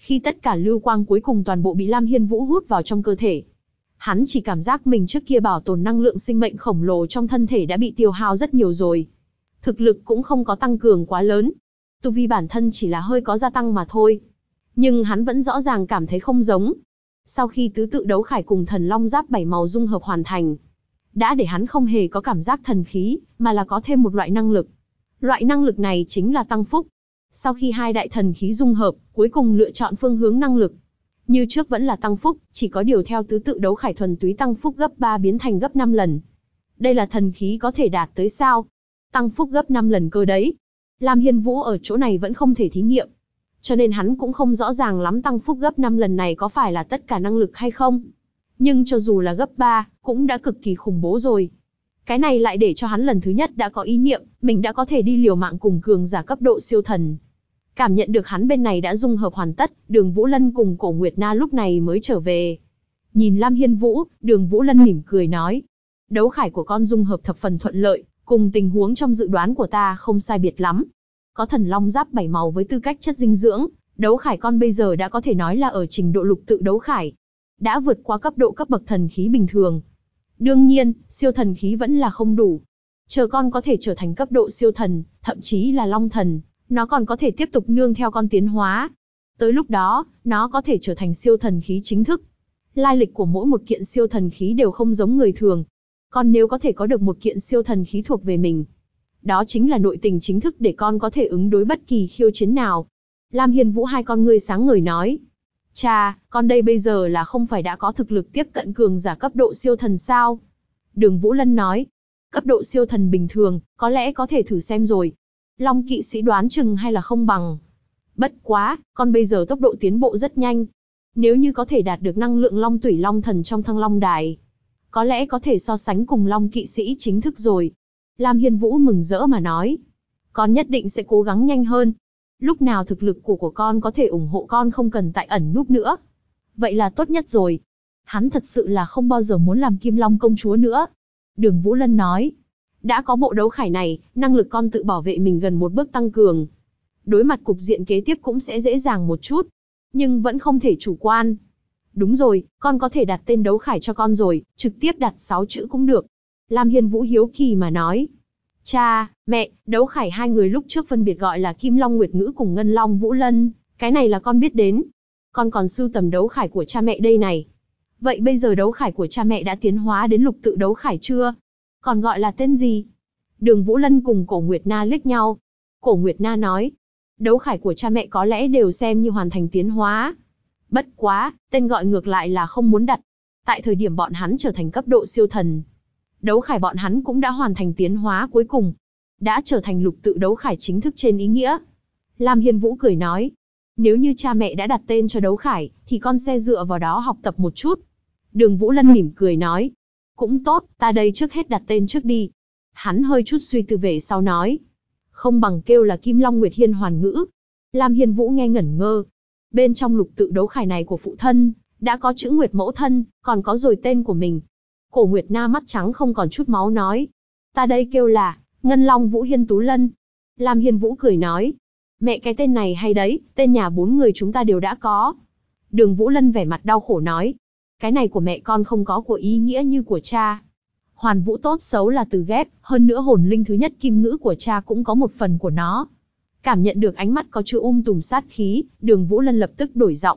Speaker 1: Khi tất cả lưu quang cuối cùng toàn bộ bị Lam Hiên Vũ hút vào trong cơ thể, hắn chỉ cảm giác mình trước kia bảo tồn năng lượng sinh mệnh khổng lồ trong thân thể đã bị tiêu hao rất nhiều rồi. Thực lực cũng không có tăng cường quá lớn. Tu vi bản thân chỉ là hơi có gia tăng mà thôi. Nhưng hắn vẫn rõ ràng cảm thấy không giống. Sau khi tứ tự đấu khải cùng thần long giáp 7 màu dung hợp hoàn thành, đã để hắn không hề có cảm giác thần khí, mà là có thêm một loại năng lực. Loại năng lực này chính là tăng phúc. Sau khi hai đại thần khí dung hợp, cuối cùng lựa chọn phương hướng năng lực. Như trước vẫn là tăng phúc, chỉ có điều theo tứ tự đấu khải thuần túy tăng phúc gấp 3 biến thành gấp 5 lần. Đây là thần khí có thể đạt tới sao? Tăng phúc gấp 5 lần cơ đấy. Lam Hiên Vũ ở chỗ này vẫn không thể thí nghiệm. Cho nên hắn cũng không rõ ràng lắm tăng phúc gấp 5 lần này có phải là tất cả năng lực hay không. Nhưng cho dù là gấp 3, cũng đã cực kỳ khủng bố rồi. Cái này lại để cho hắn lần thứ nhất đã có ý niệm, mình đã có thể đi liều mạng cùng cường giả cấp độ siêu thần. Cảm nhận được hắn bên này đã dung hợp hoàn tất, Đường Vũ Lân cùng Cổ Nguyệt Na lúc này mới trở về. Nhìn Lam Hiên Vũ, Đường Vũ Lân mỉm cười nói. Đấu khải của con dung hợp thập phần thuận lợi, cùng tình huống trong dự đoán của ta không sai biệt lắm. Có thần long giáp 7 màu với tư cách chất dinh dưỡng, đấu khải con bây giờ đã có thể nói là ở trình độ lục tự đấu khải. Đã vượt qua cấp độ cấp bậc thần khí bình thường. Đương nhiên, siêu thần khí vẫn là không đủ. Chờ con có thể trở thành cấp độ siêu thần, thậm chí là long thần, nó còn có thể tiếp tục nương theo con tiến hóa. Tới lúc đó, nó có thể trở thành siêu thần khí chính thức. Lai lịch của mỗi một kiện siêu thần khí đều không giống người thường. Con nếu có thể có được một kiện siêu thần khí thuộc về mình, đó chính là nội tình chính thức để con có thể ứng đối bất kỳ khiêu chiến nào. Lam Hiên Vũ hai con ngươi sáng ngời nói. Cha, con đây bây giờ là không phải đã có thực lực tiếp cận cường giả cấp độ siêu thần sao? Đường Vũ Lân nói. Cấp độ siêu thần bình thường, có lẽ có thể thử xem rồi. Long kỵ sĩ đoán chừng hay là không bằng. Bất quá, con bây giờ tốc độ tiến bộ rất nhanh. Nếu như có thể đạt được năng lượng long tủy long thần trong thăng long đài, có lẽ có thể so sánh cùng long kỵ sĩ chính thức rồi. Lam Hiên Vũ mừng rỡ mà nói. Con nhất định sẽ cố gắng nhanh hơn. Lúc nào thực lực của con có thể ủng hộ con không cần tại ẩn núp nữa. Vậy là tốt nhất rồi. Hắn thật sự là không bao giờ muốn làm Kim Long công chúa nữa. Đường Vũ Lân nói. Đã có bộ đấu khải này, năng lực con tự bảo vệ mình gần một bước tăng cường. Đối mặt cục diện kế tiếp cũng sẽ dễ dàng một chút. Nhưng vẫn không thể chủ quan. Đúng rồi, con có thể đặt tên đấu khải cho con rồi, trực tiếp đặt 6 chữ cũng được. Lam Hiên Vũ hiếu kỳ mà nói. Cha, mẹ, đấu khải hai người lúc trước phân biệt gọi là Kim Long Nguyệt Ngữ cùng Ngân Long Vũ Lân, cái này là con biết đến. Con còn sưu tầm đấu khải của cha mẹ đây này. Vậy bây giờ đấu khải của cha mẹ đã tiến hóa đến lục tự đấu khải chưa? Còn gọi là tên gì? Đường Vũ Lân cùng Cổ Nguyệt Na liếc nhau. Cổ Nguyệt Na nói. Đấu khải của cha mẹ có lẽ đều xem như hoàn thành tiến hóa. Bất quá, tên gọi ngược lại là không muốn đặt. Tại thời điểm bọn hắn trở thành cấp độ siêu thần, đấu khải bọn hắn cũng đã hoàn thành tiến hóa cuối cùng. Đã trở thành lục tự đấu khải chính thức trên ý nghĩa. Lam Hiên Vũ cười nói. Nếu như cha mẹ đã đặt tên cho đấu khải, thì con sẽ dựa vào đó học tập một chút. Đường Vũ Lân mỉm cười nói. Cũng tốt, ta đây trước hết đặt tên trước đi. Hắn hơi chút suy tư về sau nói. Không bằng kêu là Kim Long Nguyệt Hiên Hoàn Ngữ. Lam Hiên Vũ nghe ngẩn ngơ. Bên trong lục tự đấu khải này của phụ thân, đã có chữ Nguyệt mẫu thân, còn có rồi tên của mình. Cổ Nguyệt Na mắt trắng không còn chút máu nói. Ta đây kêu là Ngân Long Vũ Hiên Tú Lân. Lam Hiên Vũ cười nói. Mẹ cái tên này hay đấy, tên nhà 4 người chúng ta đều đã có. Đường Vũ Lân vẻ mặt đau khổ nói. Cái này của mẹ con không có của ý nghĩa như của cha. Hoàn Vũ tốt xấu là từ ghép, hơn nữa hồn linh thứ nhất kim ngữ của cha cũng có một phần của nó. Cảm nhận được ánh mắt có chữ tùm sát khí, Đường Vũ Lân lập tức đổi giọng.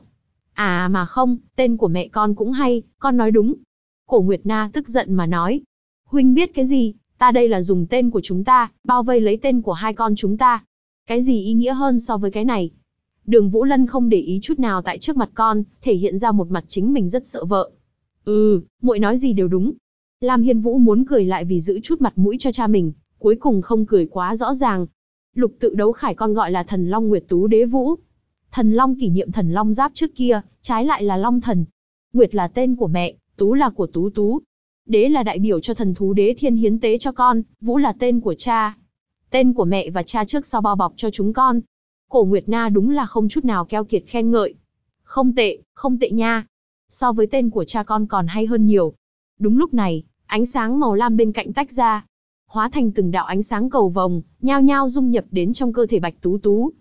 Speaker 1: À mà không, tên của mẹ con cũng hay, con nói đúng. Cổ Nguyệt Na tức giận mà nói. Huynh biết cái gì, ta đây là dùng tên của chúng ta, bao vây lấy tên của hai con chúng ta. Cái gì ý nghĩa hơn so với cái này? Đường Vũ Lân không để ý chút nào tại trước mặt con, thể hiện ra một mặt chính mình rất sợ vợ. Muội nói gì đều đúng. Lam Hiên Vũ muốn cười lại vì giữ chút mặt mũi cho cha mình, cuối cùng không cười quá rõ ràng. Lục tự đấu khải con gọi là Thần Long Nguyệt Tú Đế Vũ. Thần Long kỷ niệm thần Long Giáp trước kia, trái lại là Long Thần. Nguyệt là tên của mẹ, Tú là của Tú Tú. Đế là đại biểu cho thần thú đế thiên hiến tế cho con, Vũ là tên của cha. Tên của mẹ và cha trước sau bao bọc cho chúng con. Cổ Nguyệt Na đúng là không chút nào keo kiệt khen ngợi. Không tệ nha. So với tên của cha con còn hay hơn nhiều. Đúng lúc này, ánh sáng màu lam bên cạnh tách ra, hóa thành từng đạo ánh sáng cầu vồng, nhao nhao dung nhập đến trong cơ thể Bạch Tú Tú.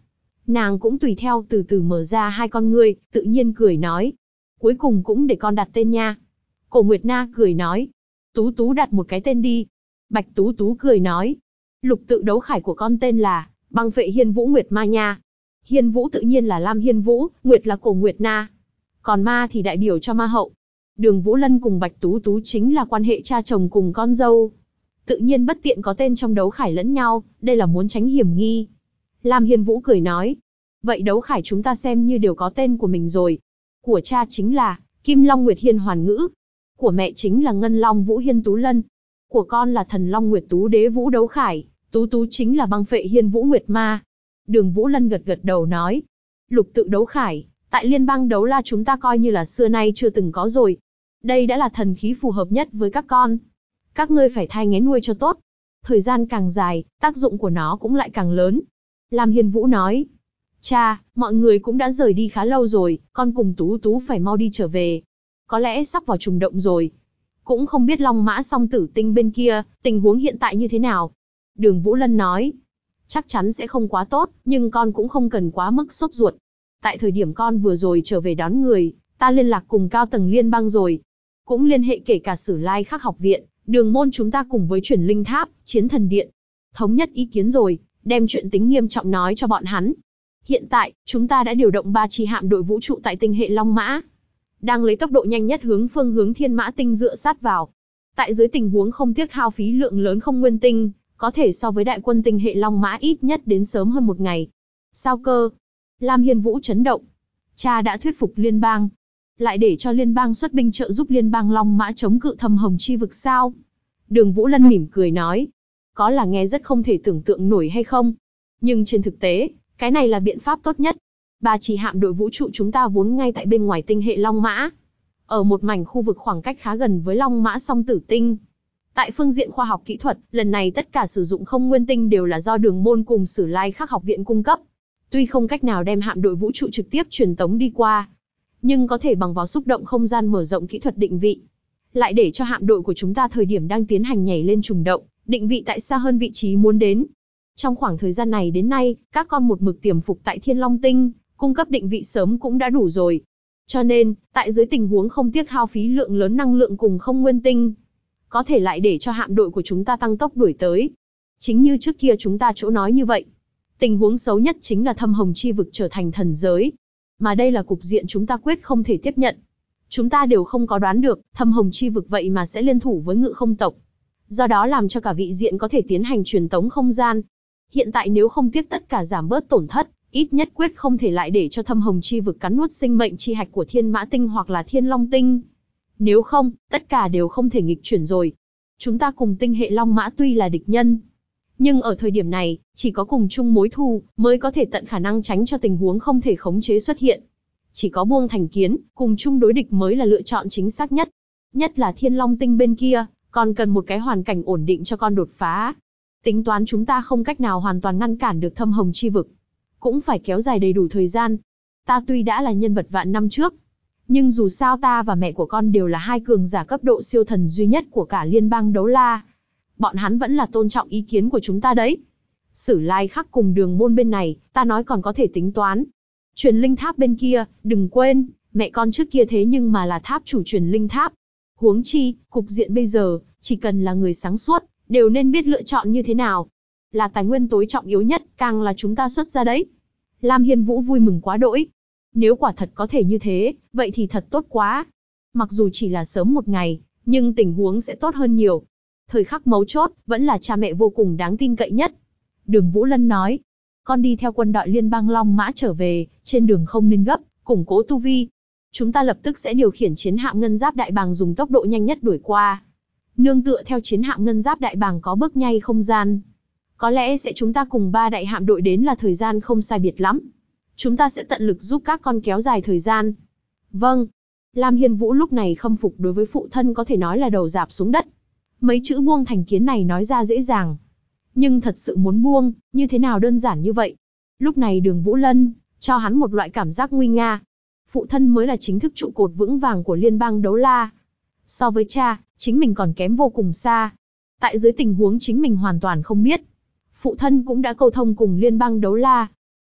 Speaker 1: Nàng cũng tùy theo từ từ mở ra hai con ngươi, tự nhiên cười nói. Cuối cùng cũng để con đặt tên nha. Cổ Nguyệt Na cười nói. Tú Tú đặt một cái tên đi. Bạch Tú Tú cười nói. Lục tự đấu khải của con tên là Băng Phệ Hiên Vũ Nguyệt Ma nha. Hiên Vũ tự nhiên là Lam Hiên Vũ, Nguyệt là Cổ Nguyệt Na. Còn Ma thì đại biểu cho Ma Hậu. Đường Vũ Lân cùng Bạch Tú Tú chính là quan hệ cha chồng cùng con dâu. Tự nhiên bất tiện có tên trong đấu khải lẫn nhau, đây là muốn tránh hiểm nghi. Lam Hiên Vũ cười nói. Vậy đấu khải chúng ta xem như đều có tên của mình rồi. Của cha chính là Kim Long Nguyệt Hiên Hoàn Ngữ. Của mẹ chính là Ngân Long Vũ Hiên Tú Lân. Của con là Thần Long Nguyệt Tú Đế Vũ Đấu Khải. Tú Tú chính là Băng Phệ Hiên Vũ Nguyệt Ma. Đường Vũ Lân gật gật đầu nói. Lục tự đấu khải, tại liên bang đấu la chúng ta coi như là xưa nay chưa từng có rồi. Đây đã là thần khí phù hợp nhất với các con. Các ngươi phải thai nghén nuôi cho tốt. Thời gian càng dài, tác dụng của nó cũng lại càng lớn. Lam Hiên Vũ nói. Cha, mọi người cũng đã rời đi khá lâu rồi, con cùng Tú Tú phải mau đi trở về. Có lẽ sắp vào trùng động rồi. Cũng không biết Long Mã Song Tử Tinh bên kia, tình huống hiện tại như thế nào. Đường Vũ Lân nói. Chắc chắn sẽ không quá tốt, nhưng con cũng không cần quá mức sốt ruột. Tại thời điểm con vừa rồi trở về đón người, ta liên lạc cùng cao tầng liên bang rồi. Cũng liên hệ kể cả Sử Lai Khắc học viện, đường môn chúng ta cùng với Chuyển Linh Tháp, Chiến Thần Điện. Thống nhất ý kiến rồi, đem chuyện tính nghiêm trọng nói cho bọn hắn. Hiện tại, chúng ta đã điều động 3 chi hạm đội vũ trụ tại tinh hệ Long Mã. Đang lấy tốc độ nhanh nhất hướng phương hướng Thiên Mã Tinh dựa sát vào. Tại dưới tình huống không tiếc hao phí lượng lớn không nguyên tinh, có thể so với đại quân tinh hệ Long Mã ít nhất đến sớm hơn một ngày. Sao cơ? Lam Hiên Vũ chấn động. Cha đã thuyết phục liên bang. Lại để cho liên bang xuất binh trợ giúp liên bang Long Mã chống cự Thâm Hồng Chi vực sao? Đường Vũ Lân mỉm cười nói. Có là nghe rất không thể tưởng tượng nổi hay không? Nhưng trên thực tế, cái này là biện pháp tốt nhất. 3 chi hạm đội vũ trụ chúng ta vốn ngay tại bên ngoài tinh hệ Long Mã. Ở một mảnh khu vực khoảng cách khá gần với Long Mã Song Tử Tinh. Tại phương diện khoa học kỹ thuật, lần này tất cả sử dụng không nguyên tinh đều là do đường môn cùng Sử Lai Khắc học viện cung cấp. Tuy không cách nào đem hạm đội vũ trụ trực tiếp truyền tống đi qua, nhưng có thể bằng vào xúc động không gian mở rộng kỹ thuật định vị. Lại để cho hạm đội của chúng ta thời điểm đang tiến hành nhảy lên trùng động, định vị tại xa hơn vị trí muốn đến. Trong khoảng thời gian này đến nay, các con một mực tiềm phục tại Thiên Long Tinh, cung cấp định vị sớm cũng đã đủ rồi. Cho nên, tại dưới tình huống không tiếc hao phí lượng lớn năng lượng cùng không nguyên tinh, có thể lại để cho hạm đội của chúng ta tăng tốc đuổi tới. Chính như trước kia chúng ta chỗ nói như vậy. Tình huống xấu nhất chính là Thâm Hồng Chi vực trở thành thần giới. Mà đây là cục diện chúng ta quyết không thể tiếp nhận. Chúng ta đều không có đoán được, Thâm Hồng Chi vực vậy mà sẽ liên thủ với Ngự Không tộc. Do đó làm cho cả vị diện có thể tiến hành truyền tống không gian. Hiện tại nếu không tiếc tất cả giảm bớt tổn thất, ít nhất quyết không thể lại để cho Thâm Hồng Chi vực cắn nuốt sinh mệnh chi hạch của Thiên Mã Tinh hoặc là Thiên Long Tinh. Nếu không, tất cả đều không thể nghịch chuyển rồi. Chúng ta cùng tinh hệ Long Mã tuy là địch nhân, nhưng ở thời điểm này, chỉ có cùng chung mối thù mới có thể tận khả năng tránh cho tình huống không thể khống chế xuất hiện. Chỉ có buông thành kiến, cùng chung đối địch mới là lựa chọn chính xác nhất. Nhất là Thiên Long Tinh bên kia, còn cần một cái hoàn cảnh ổn định cho con đột phá. Tính toán chúng ta không cách nào hoàn toàn ngăn cản được Thâm Hồng Chi vực, cũng phải kéo dài đầy đủ thời gian. Ta tuy đã là nhân vật vạn năm trước, nhưng dù sao ta và mẹ của con đều là hai cường giả cấp độ siêu thần duy nhất của cả liên bang đấu la. Bọn hắn vẫn là tôn trọng ý kiến của chúng ta đấy. Sử Lai Khắc cùng đường môn bên này, ta nói còn có thể tính toán. Truyền linh tháp bên kia, đừng quên, mẹ con trước kia thế nhưng mà là tháp chủ truyền linh tháp. Huống chi, cục diện bây giờ, chỉ cần là người sáng suốt, đều nên biết lựa chọn như thế nào. Là tài nguyên tối trọng yếu nhất, càng là chúng ta xuất ra đấy. Lam Hiên Vũ vui mừng quá đỗi. Nếu quả thật có thể như thế, vậy thì thật tốt quá. Mặc dù chỉ là sớm một ngày, nhưng tình huống sẽ tốt hơn nhiều. Thời khắc mấu chốt, vẫn là cha mẹ vô cùng đáng tin cậy nhất. Đường Vũ Lân nói, con đi theo quân đội liên bang Long Mã trở về, trên đường không nên gấp, củng cố tu vi. Chúng ta lập tức sẽ điều khiển chiến hạm ngân giáp đại bàng dùng tốc độ nhanh nhất đuổi qua. Nương tựa theo chiến hạm ngân giáp đại bàng có bước nhay không gian. Có lẽ sẽ chúng ta cùng 3 đại hạm đội đến là thời gian không sai biệt lắm. Chúng ta sẽ tận lực giúp các con kéo dài thời gian. Vâng. Lam Hiên Vũ lúc này khâm phục đối với phụ thân có thể nói là đầu rạp xuống đất. Mấy chữ buông thành kiến này nói ra dễ dàng. Nhưng thật sự muốn buông, như thế nào đơn giản như vậy. Lúc này Đường Vũ Lân, cho hắn một loại cảm giác nguy nga. Phụ thân mới là chính thức trụ cột vững vàng của liên bang đấu la. So với cha, chính mình còn kém vô cùng xa. Tại dưới tình huống chính mình hoàn toàn không biết. Phụ thân cũng đã câu thông cùng liên bang đấu la.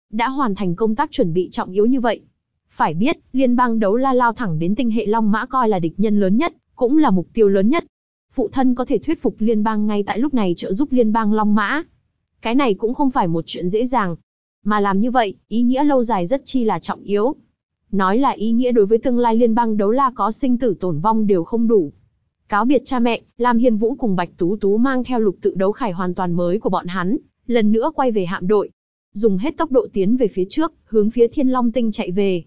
Speaker 1: đã hoàn thành công tác chuẩn bị trọng yếu như vậy. Phải biết, liên bang đấu la lao thẳng đến tinh hệ Long Mã coi là địch nhân lớn nhất, cũng là mục tiêu lớn nhất. Phụ thân có thể thuyết phục liên bang ngay tại lúc này trợ giúp liên bang Long Mã. Cái này cũng không phải một chuyện dễ dàng. Mà làm như vậy, ý nghĩa lâu dài rất chi là trọng yếu. Nói là ý nghĩa đối với tương lai liên bang đấu la có sinh tử tổn vong đều không đủ. Cáo biệt cha mẹ, Lam Hiên Vũ cùng Bạch Tú Tú mang theo lục tự đấu khải hoàn toàn mới của bọn hắn, lần nữa quay về hạm đội. Dùng hết tốc độ tiến về phía trước, hướng phía Thiên Long Tinh chạy về.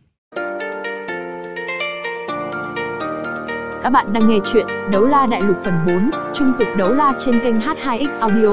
Speaker 1: Các bạn đang nghe chuyện Đấu La Đại Lục phần 4, Trung cực đấu la trên kênh H2X Audio.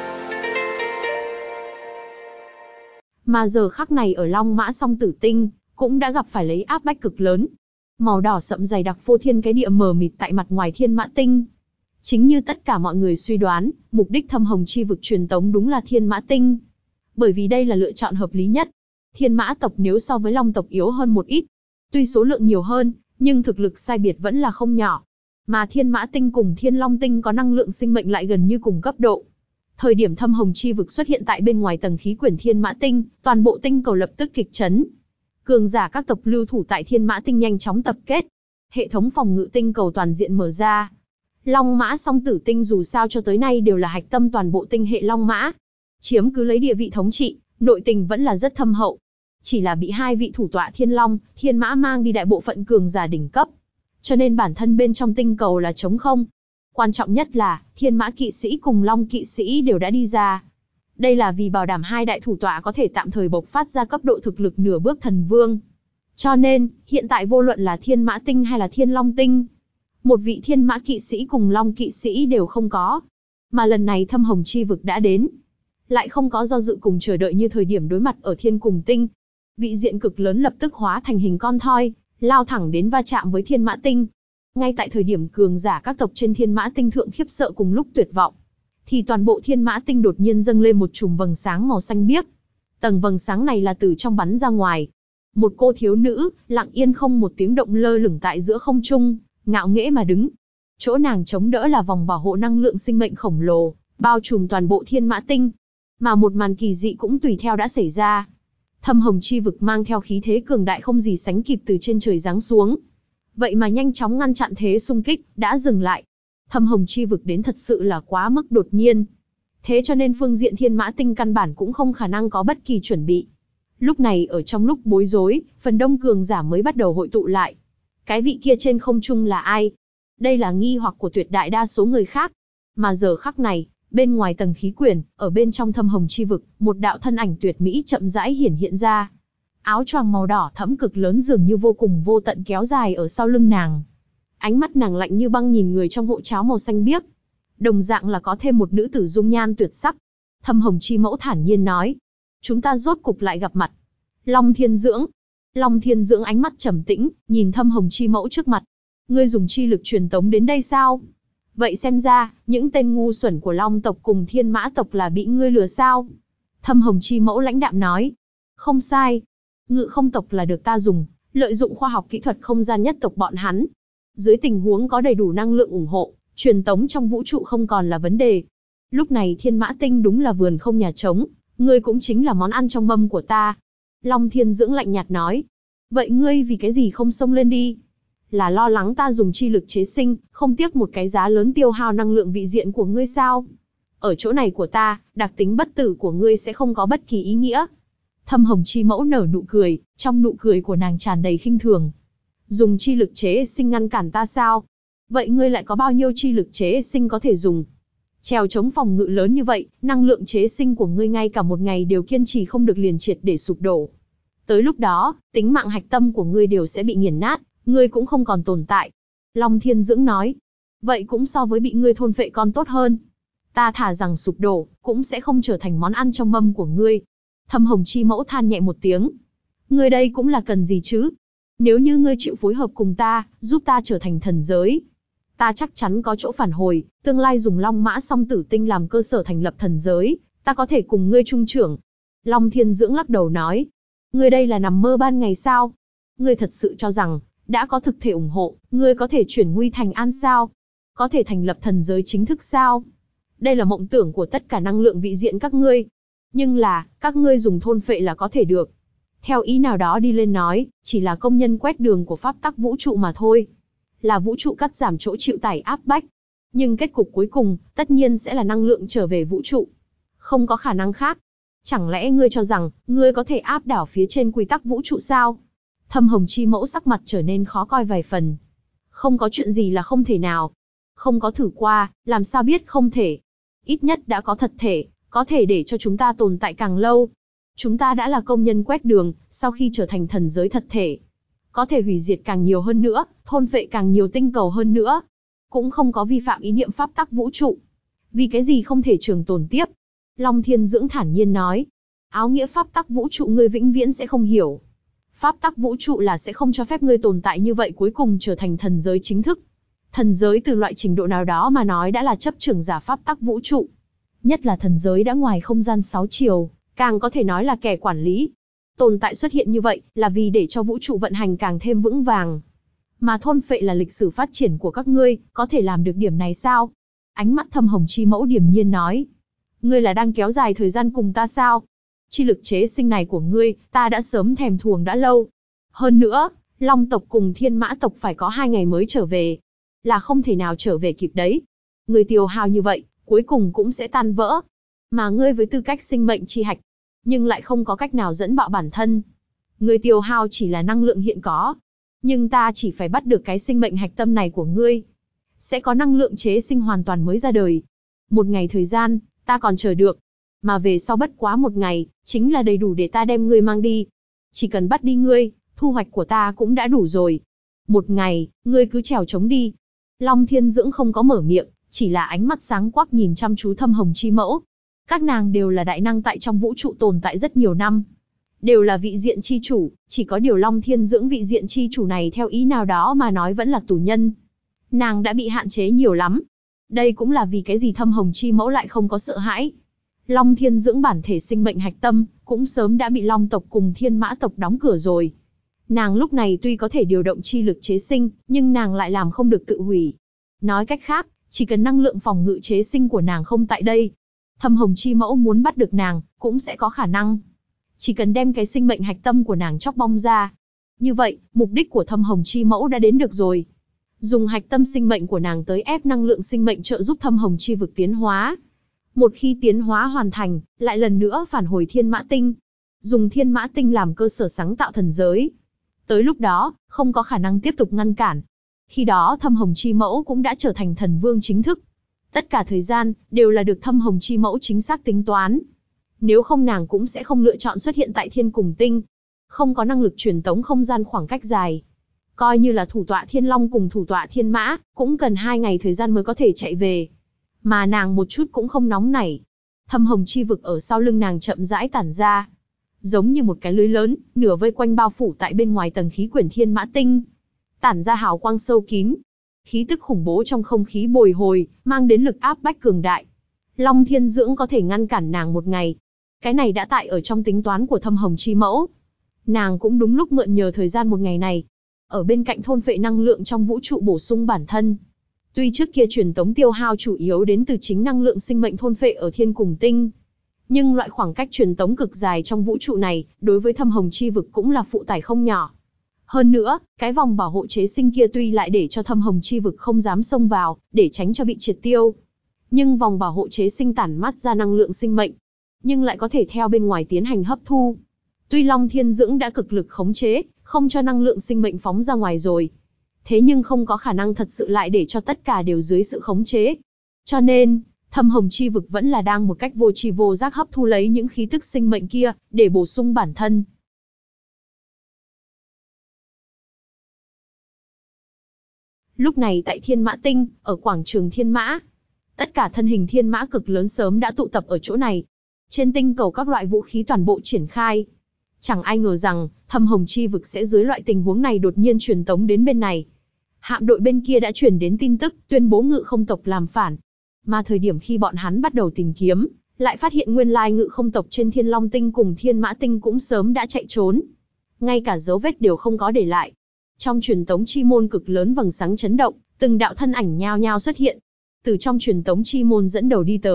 Speaker 1: Mà giờ khắc này ở Long Mã Song Tử Tinh, cũng đã gặp phải lấy áp bách cực lớn. Màu đỏ sậm dày đặc phô thiên cái địa mờ mịt tại mặt ngoài Thiên Mã Tinh. Chính như tất cả mọi người suy đoán, mục đích thâm hồng chi vực truyền tống đúng là Thiên Mã Tinh. Bởi vì đây là lựa chọn hợp lý nhất. Thiên Mã tộc nếu so với Long tộc yếu hơn một ít, tuy số lượng nhiều hơn, nhưng thực lực sai biệt vẫn là không nhỏ. Mà Thiên Mã Tinh cùng Thiên Long Tinh có năng lượng sinh mệnh lại gần như cùng cấp độ. Thời điểm thâm hồng chi vực xuất hiện tại bên ngoài tầng khí quyển Thiên Mã Tinh, toàn bộ tinh cầu lập tức kịch chấn. Cường giả các tộc lưu thủ tại Thiên Mã Tinh nhanh chóng tập kết. Hệ thống phòng ngự tinh cầu toàn diện mở ra. Long Mã Song Tử Tinh dù sao cho tới nay đều là hạch tâm toàn bộ tinh hệ Long Mã. Chiếm cứ lấy địa vị thống trị, nội tình vẫn là rất thâm hậu. Chỉ là bị hai vị thủ tọa Thiên Long, Thiên Mã mang đi đại bộ phận cường giả đỉnh cấp. Cho nên bản thân bên trong tinh cầu là trống không. Quan trọng nhất là, Thiên Mã kỵ sĩ cùng Long kỵ sĩ đều đã đi ra. Đây là vì bảo đảm hai đại thủ tọa có thể tạm thời bộc phát ra cấp độ thực lực nửa bước thần vương. Cho nên, hiện tại vô luận là Thiên Mã Tinh hay là Thiên Long Tinh, một vị Thiên Mã kỵ sĩ cùng Long kỵ sĩ đều không có. Mà lần này thâm hồng chi vực đã đến. Lại không có do dự cùng chờ đợi như thời điểm đối mặt ở Thiên Cùng Tinh. Vị diện cực lớn lập tức hóa thành hình con thoi, lao thẳng đến va chạm với Thiên Mã Tinh. Ngay tại thời điểm cường giả các tộc trên Thiên Mã Tinh thượng khiếp sợ cùng lúc tuyệt vọng, thì toàn bộ Thiên Mã Tinh đột nhiên dâng lên một chùm vầng sáng màu xanh biếc. Tầng vầng sáng này là từ trong bắn ra ngoài. Một cô thiếu nữ, lặng yên không một tiếng động lơ lửng tại giữa không trung, ngạo nghễ mà đứng. Chỗ nàng chống đỡ là vòng bảo hộ năng lượng sinh mệnh khổng lồ, bao trùm toàn bộ Thiên Mã Tinh. Mà một màn kỳ dị cũng tùy theo đã xảy ra. Thâm hồng chi vực mang theo khí thế cường đại không gì sánh kịp từ trên trời giáng xuống. Vậy mà nhanh chóng ngăn chặn thế xung kích, đã dừng lại. Thâm hồng chi vực đến thật sự là quá mức đột nhiên. Thế cho nên phương diện Thiên Mã Tinh căn bản cũng không khả năng có bất kỳ chuẩn bị. Lúc này ở trong lúc bối rối, phần đông cường giả mới bắt đầu hội tụ lại. Cái vị kia trên không trung là ai? Đây là nghi hoặc của tuyệt đại đa số người khác. Mà giờ khắc này, bên ngoài tầng khí quyển, ở bên trong thâm hồng chi vực, một đạo thân ảnh tuyệt mỹ chậm rãi hiển hiện ra. Áo choàng màu đỏ thẫm cực lớn dường như vô cùng vô tận kéo dài ở sau lưng nàng. Ánh mắt nàng lạnh như băng nhìn người trong hộ tráo màu xanh biếc. Đồng dạng là có thêm một nữ tử dung nhan tuyệt sắc. Thâm hồng chi mẫu thản nhiên nói. Chúng ta rốt cục lại gặp mặt. Long Thiên Dưỡng. Long Thiên Dưỡng ánh mắt trầm tĩnh, nhìn thâm hồng chi mẫu trước mặt. Ngươi dùng chi lực truyền tống đến đây sao? Vậy xem ra, những tên ngu xuẩn của Long tộc cùng Thiên Mã tộc là bị ngươi lừa sao? Thâm hồng chi mẫu lãnh đạm nói. Không sai. Ngự không tộc là được ta dùng, lợi dụng khoa học kỹ thuật không gian nhất tộc bọn hắn. Dưới tình huống có đầy đủ năng lượng ủng hộ, truyền tống trong vũ trụ không còn là vấn đề. Lúc này Thiên Mã Tinh đúng là vườn không nhà trống, ngươi cũng chính là món ăn trong mâm của ta. Long Thiên Dưỡng lạnh nhạt nói. Vậy ngươi vì cái gì không xông lên đi? Là lo lắng ta dùng chi lực chế sinh, không tiếc một cái giá lớn tiêu hao năng lượng vị diện của ngươi sao? Ở chỗ này của ta, đặc tính bất tử của ngươi sẽ không có bất kỳ ý nghĩa. Thâm hồng chi mẫu nở nụ cười, trong nụ cười của nàng tràn đầy khinh thường. Dùng chi lực chế sinh ngăn cản ta sao? Vậy ngươi lại có bao nhiêu chi lực chế sinh có thể dùng? Trèo chống phòng ngự lớn như vậy, năng lượng chế sinh của ngươi ngay cả một ngày đều kiên trì không được liền triệt để sụp đổ. Tới lúc đó, tính mạng hạch tâm của ngươi đều sẽ bị nghiền nát, ngươi cũng không còn tồn tại. Long Thiên Dưỡng nói. Vậy cũng so với bị ngươi thôn phệ còn tốt hơn. Ta thả rằng sụp đổ, cũng sẽ không trở thành món ăn trong mâm của ngươi. Thâm hồng chi mẫu than nhẹ một tiếng. Ngươi đây cũng là cần gì chứ? Nếu như ngươi chịu phối hợp cùng ta, giúp ta trở thành thần giới, ta chắc chắn có chỗ phản hồi, tương lai dùng Long Mã Song Tử Tinh làm cơ sở thành lập thần giới, ta có thể cùng ngươi chung trưởng. Long Thiên Dưỡng lắc đầu nói. Ngươi đây là nằm mơ ban ngày sao? Ngươi thật sự cho rằng, đã có thực thể ủng hộ, ngươi có thể chuyển nguy thành an sao? Có thể thành lập thần giới chính thức sao? Đây là mộng tưởng của tất cả năng lượng vị diện các ngươi. Nhưng là, các ngươi dùng thôn phệ là có thể được. Theo ý nào đó đi lên nói, chỉ là công nhân quét đường của pháp tắc vũ trụ mà thôi. Là vũ trụ cắt giảm chỗ chịu tải áp bách. Nhưng kết cục cuối cùng, tất nhiên sẽ là năng lượng trở về vũ trụ. Không có khả năng khác. Chẳng lẽ ngươi cho rằng, ngươi có thể áp đảo phía trên quy tắc vũ trụ sao? Thâm Hồng Chi Mẫu sắc mặt trở nên khó coi vài phần. Không có chuyện gì là không thể nào. Không có thử qua, làm sao biết không thể. Ít nhất đã có thật thể, có thể để cho chúng ta tồn tại càng lâu. Chúng ta đã là công nhân quét đường, sau khi trở thành thần giới thật thể. Có thể hủy diệt càng nhiều hơn nữa, thôn phệ càng nhiều tinh cầu hơn nữa. Cũng không có vi phạm ý niệm pháp tắc vũ trụ. Vì cái gì không thể trường tồn tiếp? Long Thiên Dưỡng thản nhiên nói. Áo nghĩa pháp tắc vũ trụ ngươi vĩnh viễn sẽ không hiểu. Pháp tắc vũ trụ là sẽ không cho phép ngươi tồn tại như vậy cuối cùng trở thành thần giới chính thức. Thần giới từ loại trình độ nào đó mà nói đã là chấp trưởng giả pháp tắc vũ trụ. Nhất là thần giới đã ngoài không gian 6 chiều, càng có thể nói là kẻ quản lý. Tồn tại xuất hiện như vậy là vì để cho vũ trụ vận hành càng thêm vững vàng. Mà thôn phệ là lịch sử phát triển của các ngươi, có thể làm được điểm này sao? Ánh mắt Thâm Hồng Chi Mẫu điềm nhiên nói. Ngươi là đang kéo dài thời gian cùng ta sao? Chi lực chế sinh này của ngươi, ta đã sớm thèm thuồng đã lâu. Hơn nữa, Long tộc cùng Thiên Mã tộc phải có 2 ngày mới trở về. Là không thể nào trở về kịp đấy. Ngươi tiêu hao như vậy, cuối cùng cũng sẽ tan vỡ. Mà ngươi với tư cách sinh mệnh chi hạch, nhưng lại không có cách nào dẫn bạo bản thân. Ngươi tiêu hao chỉ là năng lượng hiện có. Nhưng ta chỉ phải bắt được cái sinh mệnh hạch tâm này của ngươi. Sẽ có năng lượng chế sinh hoàn toàn mới ra đời. 1 ngày thời gian, ta còn chờ được. Mà về sau bất quá 1 ngày, chính là đầy đủ để ta đem ngươi mang đi. Chỉ cần bắt đi ngươi, thu hoạch của ta cũng đã đủ rồi. 1 ngày, ngươi cứ trèo trống đi. Long Thiên Dưỡng không có mở miệng, chỉ là ánh mắt sáng quắc nhìn chăm chú Thâm Hồng Chi Mẫu. Các nàng đều là đại năng tại trong vũ trụ tồn tại rất nhiều năm. Đều là vị diện chi chủ, chỉ có điều Long Thiên Dưỡng vị diện chi chủ này theo ý nào đó mà nói vẫn là tù nhân. Nàng đã bị hạn chế nhiều lắm. Đây cũng là vì cái gì Thâm Hồng Chi Mẫu lại không có sợ hãi. Long Thiên Dưỡng bản thể sinh mệnh hạch tâm, cũng sớm đã bị Long tộc cùng Thiên Mã tộc đóng cửa rồi. Nàng lúc này tuy có thể điều động chi lực chế sinh, nhưng nàng lại làm không được tự hủy. Nói cách khác, chỉ cần năng lượng phòng ngự chế sinh của nàng không tại đây, Thâm Hồng Chi Mẫu muốn bắt được nàng, cũng sẽ có khả năng. Chỉ cần đem cái sinh mệnh hạch tâm của nàng chóc bong ra. Như vậy, mục đích của Thâm Hồng Chi Mẫu đã đến được rồi. Dùng hạch tâm sinh mệnh của nàng tới ép năng lượng sinh mệnh trợ giúp Thâm Hồng Chi vực tiến hóa. Một khi tiến hóa hoàn thành, lại lần nữa phản hồi Thiên Mã Tinh. Dùng Thiên Mã Tinh làm cơ sở sáng tạo thần giới. Tới lúc đó, không có khả năng tiếp tục ngăn cản. Khi đó Thâm Hồng Chi Mẫu cũng đã trở thành thần vương chính thức. Tất cả thời gian, đều là được Thâm Hồng Chi Mẫu chính xác tính toán. Nếu không nàng cũng sẽ không lựa chọn xuất hiện tại Thiên Cùng Tinh. Không có năng lực truyền tống không gian khoảng cách dài. Coi như là thủ tọa Thiên Long cùng thủ tọa Thiên Mã, cũng cần 2 ngày thời gian mới có thể chạy về. Mà nàng một chút cũng không nóng nảy. Thâm Hồng Chi vực ở sau lưng nàng chậm rãi tản ra. Giống như một cái lưới lớn, nửa vây quanh bao phủ tại bên ngoài tầng khí quyển Thiên Mã Tinh. Tản ra hào quang sâu kín. Khí tức khủng bố trong không khí bồi hồi, mang đến lực áp bách cường đại. Long Thiên Dưỡng có thể ngăn cản nàng 1 ngày. Cái này đã tại ở trong tính toán của Thâm Hồng Chi Mẫu. Nàng cũng đúng lúc mượn nhờ thời gian 1 ngày này. Ở bên cạnh thôn phệ năng lượng trong vũ trụ bổ sung bản thân. Tuy trước kia truyền tống tiêu hao chủ yếu đến từ chính năng lượng sinh mệnh thôn phệ ở Thiên Cùng Tinh. Nhưng loại khoảng cách truyền tống cực dài trong vũ trụ này, đối với Thâm Hồng Chi vực cũng là phụ tải không nhỏ. Hơn nữa, cái vòng bảo hộ chế sinh kia tuy lại để cho Thâm Hồng Chi vực không dám xông vào, để tránh cho bị triệt tiêu. Nhưng vòng bảo hộ chế sinh tản mát ra năng lượng sinh mệnh, nhưng lại có thể theo bên ngoài tiến hành hấp thu. Tuy Long Thiên Dưỡng đã cực lực khống chế, không cho năng lượng sinh mệnh phóng ra ngoài rồi. Thế nhưng không có khả năng thật sự lại để cho tất cả đều dưới sự khống chế. Cho nên, Thâm Hồng Chi vực vẫn là đang một cách vô tri vô giác hấp thu lấy những khí tức sinh mệnh kia, để bổ sung bản thân. Lúc này tại Thiên Mã Tinh, ở quảng trường Thiên Mã, tất cả thân hình thiên mã cực lớn sớm đã tụ tập ở chỗ này. Trên tinh cầu các loại vũ khí toàn bộ triển khai. Chẳng ai ngờ rằng, Thâm Hồng Chi vực sẽ dưới loại tình huống này đột nhiên truyền tống đến bên này. Hạm đội bên kia đã truyền đến tin tức, tuyên bố Ngự Không tộc làm phản. Mà thời điểm khi bọn hắn bắt đầu tìm kiếm, lại phát hiện nguyên lai Ngự Không tộc trên Thiên Long Tinh cùng Thiên Mã Tinh cũng sớm đã chạy trốn. Ngay cả dấu vết đều không có để lại. Trong truyền tống chi môn cực lớn vầng sáng chấn động, từng đạo thân ảnh nhao nhao xuất hiện. Từ trong truyền tống chi môn dẫn đầu đi tới,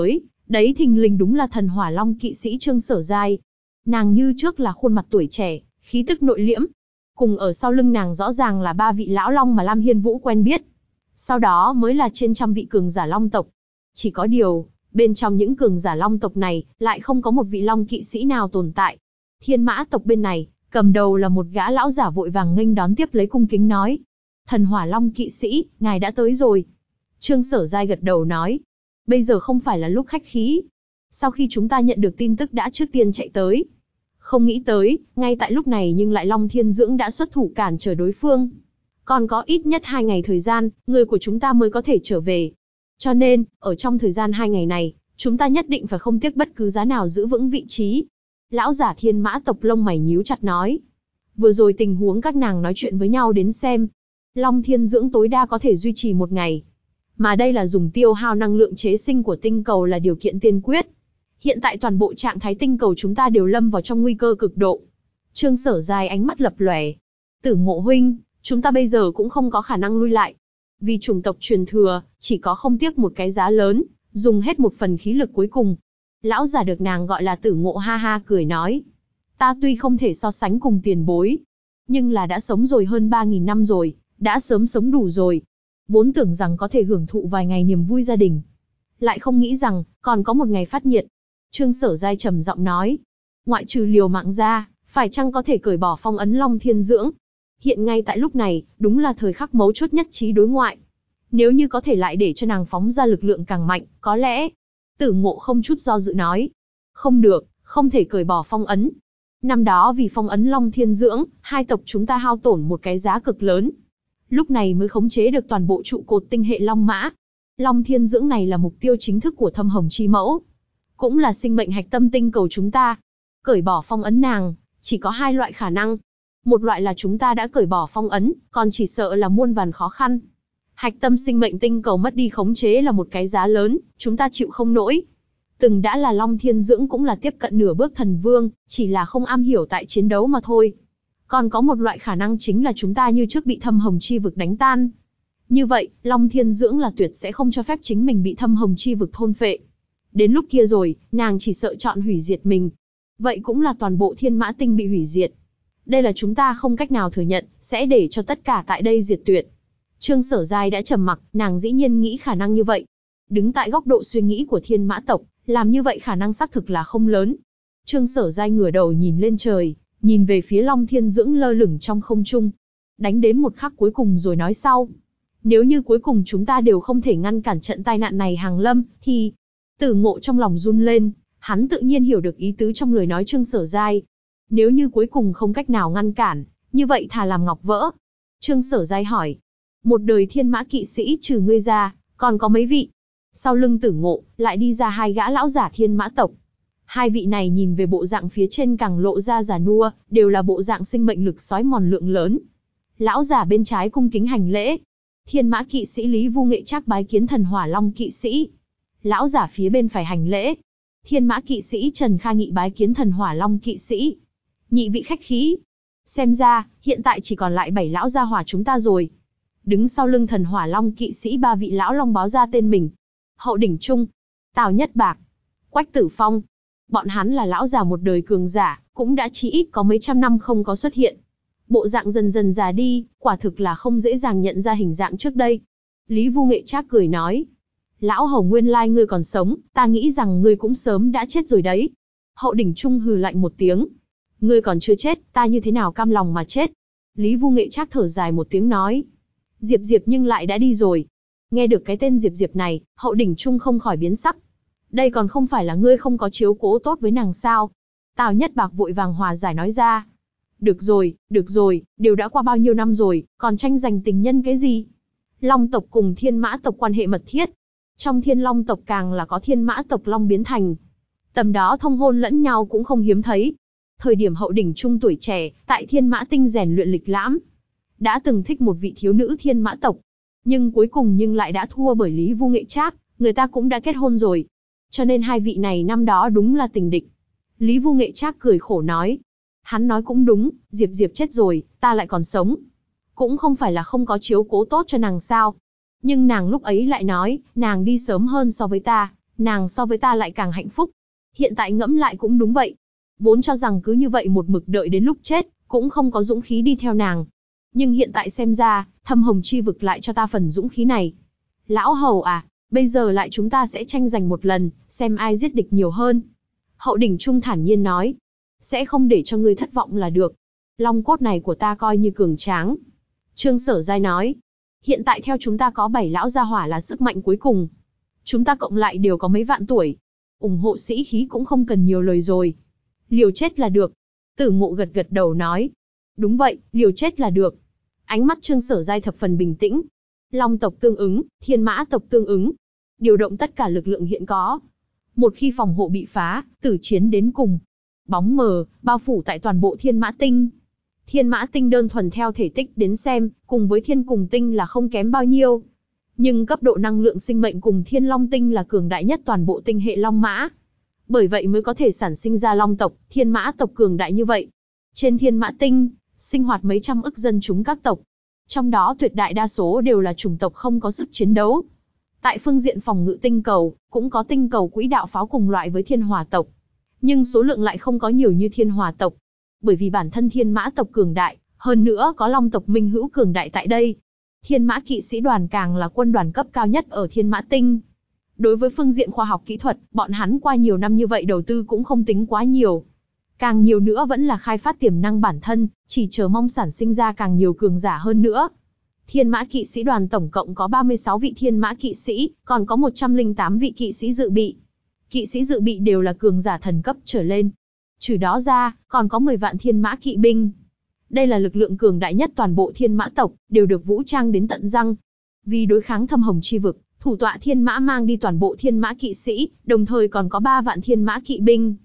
Speaker 1: Đấy thình lình đúng là thần hỏa long kỵ sĩ Trương Sở Giai. Nàng như trước là khuôn mặt tuổi trẻ, khí tức nội liễm. Cùng ở sau lưng nàng rõ ràng là 3 vị lão long mà Lam Hiên Vũ quen biết. Sau đó mới là trên trăm vị cường giả long tộc. Chỉ có điều, bên trong những cường giả long tộc này, lại không có một vị long kỵ sĩ nào tồn tại. Thiên Mã tộc bên này, cầm đầu là một gã lão giả vội vàng nghênh đón tiếp lấy cung kính nói. Thần hỏa long kỵ sĩ, ngài đã tới rồi. Trương Sở Giai gật đầu nói. Bây giờ không phải là lúc khách khí. Sau khi chúng ta nhận được tin tức đã trước tiên chạy tới. Không nghĩ tới, ngay tại lúc này nhưng lại Long Thiên Dưỡng đã xuất thủ cản trở đối phương. Còn có ít nhất 2 ngày thời gian, người của chúng ta mới có thể trở về. Cho nên, ở trong thời gian 2 ngày này, chúng ta nhất định phải không tiếc bất cứ giá nào giữ vững vị trí. Lão giả Thiên Mã tộc lông mày nhíu chặt nói. Vừa rồi tình huống các nàng nói chuyện với nhau đến xem. Long Thiên Dưỡng tối đa có thể duy trì 1 ngày. Mà đây là dùng tiêu hao năng lượng chế sinh của tinh cầu là điều kiện tiên quyết. Hiện tại toàn bộ trạng thái tinh cầu chúng ta đều lâm vào trong nguy cơ cực độ. Trương Sở Giai ánh mắt lập lòe. Tử Ngộ huynh, chúng ta bây giờ cũng không có khả năng lui lại. Vì chủng tộc truyền thừa, chỉ có không tiếc một cái giá lớn, dùng hết một phần khí lực cuối cùng. Lão giả được nàng gọi là Tử Ngộ ha ha cười nói. Ta tuy không thể so sánh cùng tiền bối, nhưng là đã sống rồi hơn 3.000 năm rồi, đã sớm sống đủ rồi. Vốn tưởng rằng có thể hưởng thụ vài ngày niềm vui gia đình. Lại không nghĩ rằng, còn có một ngày phát nhiệt. Trương Sở Giai trầm giọng nói. Ngoại trừ liều mạng ra, phải chăng có thể cởi bỏ phong ấn Long Thiên Dưỡng? Hiện ngay tại lúc này, đúng là thời khắc mấu chốt nhất trí đối ngoại. Nếu như có thể lại để cho nàng phóng ra lực lượng càng mạnh, có lẽ. Tử Ngộ không chút do dự nói. Không được, không thể cởi bỏ phong ấn. Năm đó vì phong ấn Long Thiên Dưỡng, hai tộc chúng ta hao tổn một cái giá cực lớn. Lúc này mới khống chế được toàn bộ trụ cột tinh hệ Long Mã. Long Thiên Dưỡng này là mục tiêu chính thức của Thâm Hồng Chi Mẫu. Cũng là sinh mệnh hạch tâm tinh cầu chúng ta. Cởi bỏ phong ấn nàng, chỉ có 2 loại khả năng. Một loại là chúng ta đã cởi bỏ phong ấn, còn chỉ sợ là muôn vàn khó khăn. Hạch tâm sinh mệnh tinh cầu mất đi khống chế là một cái giá lớn, chúng ta chịu không nổi. Từng đã là Long Thiên Dưỡng cũng là tiếp cận nửa bước thần vương, chỉ là không am hiểu tại chiến đấu mà thôi. Còn có một loại khả năng chính là chúng ta như trước bị Thâm Hồng Chi vực đánh tan. Như vậy, Long Thiên Dưỡng là tuyệt sẽ không cho phép chính mình bị Thâm Hồng Chi vực thôn phệ. Đến lúc kia rồi, nàng chỉ sợ chọn hủy diệt mình. Vậy cũng là toàn bộ Thiên Mã Tinh bị hủy diệt. Đây là chúng ta không cách nào thừa nhận, sẽ để cho tất cả tại đây diệt tuyệt. Trương Sở Giai đã trầm mặc, nàng dĩ nhiên nghĩ khả năng như vậy. Đứng tại góc độ suy nghĩ của Thiên Mã tộc, làm như vậy khả năng xác thực là không lớn. Trương Sở Giai ngửa đầu nhìn lên trời, nhìn về phía Long Thiên Dưỡng lơ lửng trong không trung. Đánh đến một khắc cuối cùng rồi nói sau. Nếu như cuối cùng chúng ta đều không thể ngăn cản trận tai nạn này hàng lâm, thì... Tử Ngộ trong lòng run lên, hắn tự nhiên hiểu được ý tứ trong lời nói Trương Sở Giai. Nếu như cuối cùng không cách nào ngăn cản, như vậy thà làm ngọc vỡ. Trương Sở Giai hỏi. Một đời Thiên Mã kỵ sĩ trừ ngươi ra, còn có mấy vị? Sau lưng Tử Ngộ, lại đi ra 2 gã lão giả Thiên Mã tộc. 2 vị này nhìn về bộ dạng phía trên càng lộ ra già nua, đều là bộ dạng sinh mệnh lực sói mòn lượng lớn. Lão giả bên trái cung kính hành lễ. Thiên Mã kỵ sĩ Lý Vu Nghệ Trác bái kiến thần hỏa long kỵ sĩ. Lão giả phía bên phải hành lễ. Thiên Mã kỵ sĩ Trần Kha Nghị bái kiến thần hỏa long kỵ sĩ. Nhị vị khách khí. Xem ra, hiện tại chỉ còn lại 7 lão gia hỏa chúng ta rồi. Đứng sau lưng thần hỏa long kỵ sĩ 3 vị lão long báo ra tên mình. Hậu Đỉnh Trung, Tào Nhất Bạc, Quách Tử Phong. Bọn hắn là lão già một đời cường giả, cũng đã chỉ ít có mấy trăm năm không có xuất hiện. Bộ dạng dần dần già đi, quả thực là không dễ dàng nhận ra hình dạng trước đây. Lý Vu Nghệ Trác cười nói. Lão Hầu nguyên lai ngươi còn sống, ta nghĩ rằng ngươi cũng sớm đã chết rồi đấy. Hậu Đỉnh Trung hừ lạnh một tiếng. Ngươi còn chưa chết, ta như thế nào cam lòng mà chết. Lý Vu Nghệ Trác thở dài một tiếng nói. Diệp Diệp nhưng lại đã đi rồi. Nghe được cái tên Diệp Diệp này, Hậu Đỉnh Trung không khỏi biến sắc. Đây còn không phải là ngươi không có chiếu cố tốt với nàng sao? Tào Nhất Bạc vội vàng hòa giải nói ra. Được rồi, đều đã qua bao nhiêu năm rồi, còn tranh giành tình nhân cái gì? Long tộc cùng Thiên Mã tộc quan hệ mật thiết. Trong Thiên Long tộc càng là có Thiên Mã tộc Long biến thành. Tầm đó thông hôn lẫn nhau cũng không hiếm thấy. Thời điểm Hậu Đỉnh Trung tuổi trẻ, tại Thiên Mã Tinh rèn luyện lịch lãm. Đã từng thích một vị thiếu nữ Thiên Mã tộc. Nhưng cuối cùng lại đã thua bởi Lý Vu Nghệ Trác, người ta cũng đã kết hôn rồi. Cho nên 2 vị này năm đó đúng là tình địch. Lý Vu Nghệ Trác cười khổ nói. Hắn nói cũng đúng, Diệp Diệp chết rồi, ta lại còn sống. Cũng không phải là không có chiếu cố tốt cho nàng sao. Nhưng nàng lúc ấy lại nói, nàng đi sớm hơn so với ta, Nàng so với ta lại càng hạnh phúc. Hiện tại ngẫm lại cũng đúng vậy. Vốn cho rằng cứ như vậy một mực đợi đến lúc chết, cũng không có dũng khí đi theo nàng. Nhưng hiện tại xem ra, Thâm Hồng Chi Vực lại cho ta phần dũng khí này. Lão Hầu à, bây giờ lại chúng ta sẽ tranh giành một lần, xem ai giết địch nhiều hơn. Hậu Đỉnh Trung thản nhiên nói. Sẽ không để cho ngươi thất vọng là được. Long cốt này của ta coi như cường tráng. Trương Sở Giai nói. Hiện tại theo chúng ta có 7 lão gia hỏa là sức mạnh cuối cùng. Chúng ta cộng lại đều có mấy vạn tuổi. Ủng hộ sĩ khí cũng không cần nhiều lời rồi. Liều chết là được. Tử Ngộ gật gật đầu nói. Đúng vậy, liều chết là được. Ánh mắt Trương Sở Giai thập phần bình tĩnh. Long tộc tương ứng, Thiên Mã tộc tương ứng. Điều động tất cả lực lượng hiện có. Một khi phòng hộ bị phá, tử chiến đến cùng. Bóng mờ, bao phủ tại toàn bộ Thiên Mã Tinh. Thiên Mã Tinh đơn thuần theo thể tích đến xem, cùng với Thiên Cùng Tinh là không kém bao nhiêu. Nhưng cấp độ năng lượng sinh mệnh cùng Thiên Long Tinh là cường đại nhất toàn bộ tinh hệ Long Mã. Bởi vậy mới có thể sản sinh ra Long tộc, Thiên Mã tộc cường đại như vậy. Trên Thiên Mã Tinh, sinh hoạt mấy trăm ức dân chúng các tộc. Trong đó tuyệt đại đa số đều là chủng tộc không có sức chiến đấu. Tại phương diện phòng ngự tinh cầu, cũng có tinh cầu quỹ đạo pháo cùng loại với Thiên Hỏa tộc. Nhưng số lượng lại không có nhiều như Thiên Hỏa tộc. Bởi vì bản thân Thiên Mã tộc cường đại, hơn nữa có Long tộc minh hữu cường đại tại đây. Thiên Mã kỵ sĩ đoàn càng là quân đoàn cấp cao nhất ở Thiên Mã Tinh. Đối với phương diện khoa học kỹ thuật, bọn hắn qua nhiều năm như vậy đầu tư cũng không tính quá nhiều. Càng nhiều nữa vẫn là khai phát tiềm năng bản thân, chỉ chờ mong sản sinh ra càng nhiều cường giả hơn nữa. Thiên Mã kỵ sĩ đoàn tổng cộng có 36 vị Thiên Mã kỵ sĩ, còn có 108 vị kỵ sĩ dự bị. Kỵ sĩ dự bị đều là cường giả thần cấp trở lên. Trừ đó ra, còn có 10 vạn Thiên Mã kỵ binh. Đây là lực lượng cường đại nhất toàn bộ Thiên Mã tộc, đều được vũ trang đến tận răng. Vì đối kháng Thâm Hồng Chi Vực, thủ tọa Thiên Mã mang đi toàn bộ Thiên Mã kỵ sĩ, đồng thời còn có 3 vạn Thiên Mã kỵ binh.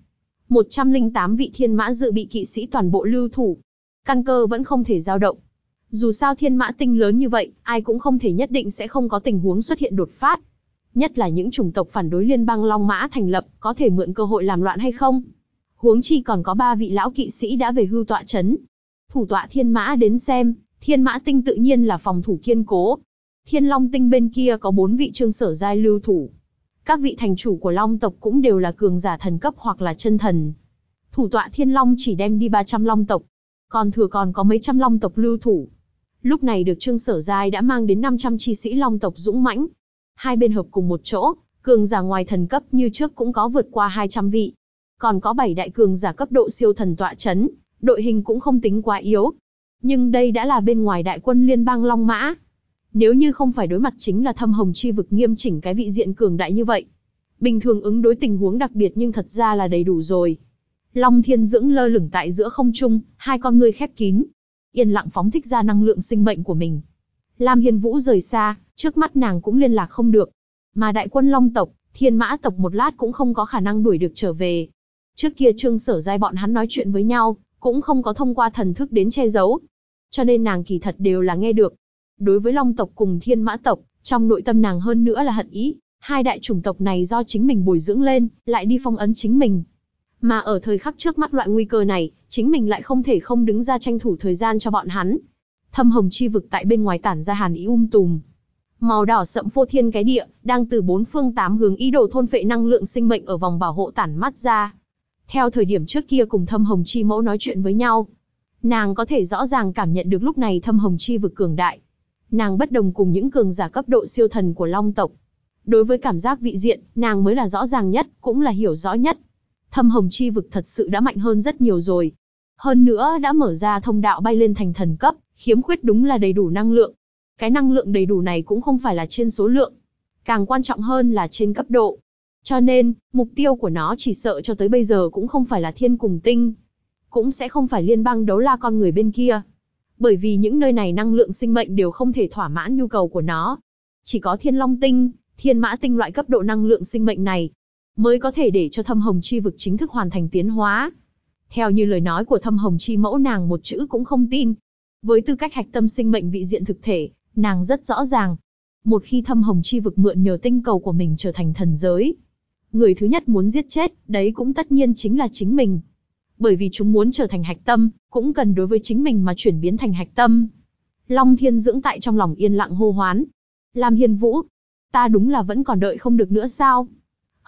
Speaker 1: 108 vị Thiên Mã dự bị kỵ sĩ toàn bộ lưu thủ. Căn cơ vẫn không thể dao động. Dù sao Thiên Mã Tinh lớn như vậy, ai cũng không thể nhất định sẽ không có tình huống xuất hiện đột phát. Nhất là những chủng tộc phản đối liên bang Long Mã thành lập, có thể mượn cơ hội làm loạn hay không. Huống chi còn có 3 vị lão kỵ sĩ đã về hưu tọa chấn. Thủ tọa Thiên Mã đến xem, Thiên Mã Tinh tự nhiên là phòng thủ kiên cố. Thiên Long Tinh bên kia có 4 vị Trương Sở Giai lưu thủ. Các vị thành chủ của Long tộc cũng đều là cường giả thần cấp hoặc là chân thần. Thủ tọa Thiên Long chỉ đem đi 300 Long tộc. Còn thừa còn có mấy trăm Long tộc lưu thủ. Lúc này được Trương Sở Giai đã mang đến 500 chi sĩ Long tộc dũng mãnh. Hai bên hợp cùng một chỗ, cường giả ngoài thần cấp như trước cũng có vượt qua 200 vị. Còn có 7 đại cường giả cấp độ siêu thần tọa chấn, đội hình cũng không tính quá yếu. Nhưng đây đã là bên ngoài đại quân liên bang Long Mã. Nếu như không phải đối mặt chính là Thâm Hồng Chi Vực nghiêm chỉnh cái vị diện cường đại như vậy. Bình thường ứng đối tình huống đặc biệt nhưng thật ra là đầy đủ rồi. Long Thiên Dưỡng lơ lửng tại giữa không trung, hai con ngươi khép kín. Yên lặng phóng thích ra năng lượng sinh mệnh của mình. Lam Hiên Vũ rời xa, trước mắt nàng cũng liên lạc không được. Mà đại quân Long tộc, Thiên Mã tộc một lát cũng không có khả năng đuổi được trở về. Trước kia Trương Sở Giai bọn hắn nói chuyện với nhau, cũng không có thông qua thần thức đến che giấu. Cho nên nàng kỳ thật đều là nghe được. Đối với Long tộc cùng Thiên Mã tộc, trong nội tâm nàng hơn nữa là hận ý. Hai đại chủng tộc này do chính mình bồi dưỡng lên, lại đi phong ấn chính mình. Mà ở thời khắc trước mắt loại nguy cơ này, chính mình lại không thể không đứng ra tranh thủ thời gian cho bọn hắn. Thâm Hồng Chi Vực tại bên ngoài tản ra hàn ý tùm. Màu đỏ sậm phô thiên cái địa, đang từ 4 phương 8 hướng ý đồ thôn phệ năng lượng sinh mệnh ở vòng bảo hộ tản mắt ra. Theo thời điểm trước kia cùng Thâm Hồng Chi Mẫu nói chuyện với nhau, nàng có thể rõ ràng cảm nhận được lúc này Thâm Hồng Chi Vực cường đại. Nàng bất đồng cùng những cường giả cấp độ siêu thần của Long tộc. Đối với cảm giác vị diện, nàng mới là rõ ràng nhất, cũng là hiểu rõ nhất. Thâm Hồng Chi Vực thật sự đã mạnh hơn rất nhiều rồi. Hơn nữa đã mở ra thông đạo bay lên thành thần cấp, khiếm khuyết đúng là đầy đủ năng lượng. Cái năng lượng đầy đủ này cũng không phải là trên số lượng, càng quan trọng hơn là trên cấp độ. Cho nên, mục tiêu của nó chỉ sợ cho tới bây giờ cũng không phải là Thiên Cùng Tinh, cũng sẽ không phải liên bang Đấu La con người bên kia. Bởi vì những nơi này năng lượng sinh mệnh đều không thể thỏa mãn nhu cầu của nó. Chỉ có Thiên Long Tinh, Thiên Mã Tinh loại cấp độ năng lượng sinh mệnh này, mới có thể để cho Thâm Hồng Chi Vực chính thức hoàn thành tiến hóa. Theo như lời nói của Thâm Hồng Chi Mẫu, nàng một chữ cũng không tin. Với tư cách hạch tâm sinh mệnh vị diện thực thể, nàng rất rõ ràng. Một khi Thâm Hồng Chi Vực mượn nhờ tinh cầu của mình trở thành thần giới, người thứ nhất muốn giết chết, đấy cũng tất nhiên chính là chính mình. Bởi vì chúng muốn trở thành hạch tâm, cũng cần đối với chính mình mà chuyển biến thành hạch tâm. Long Thiên Dưỡng tại trong lòng yên lặng hô hoán. Lam Hiên Vũ, ta đúng là vẫn còn đợi không được nữa sao?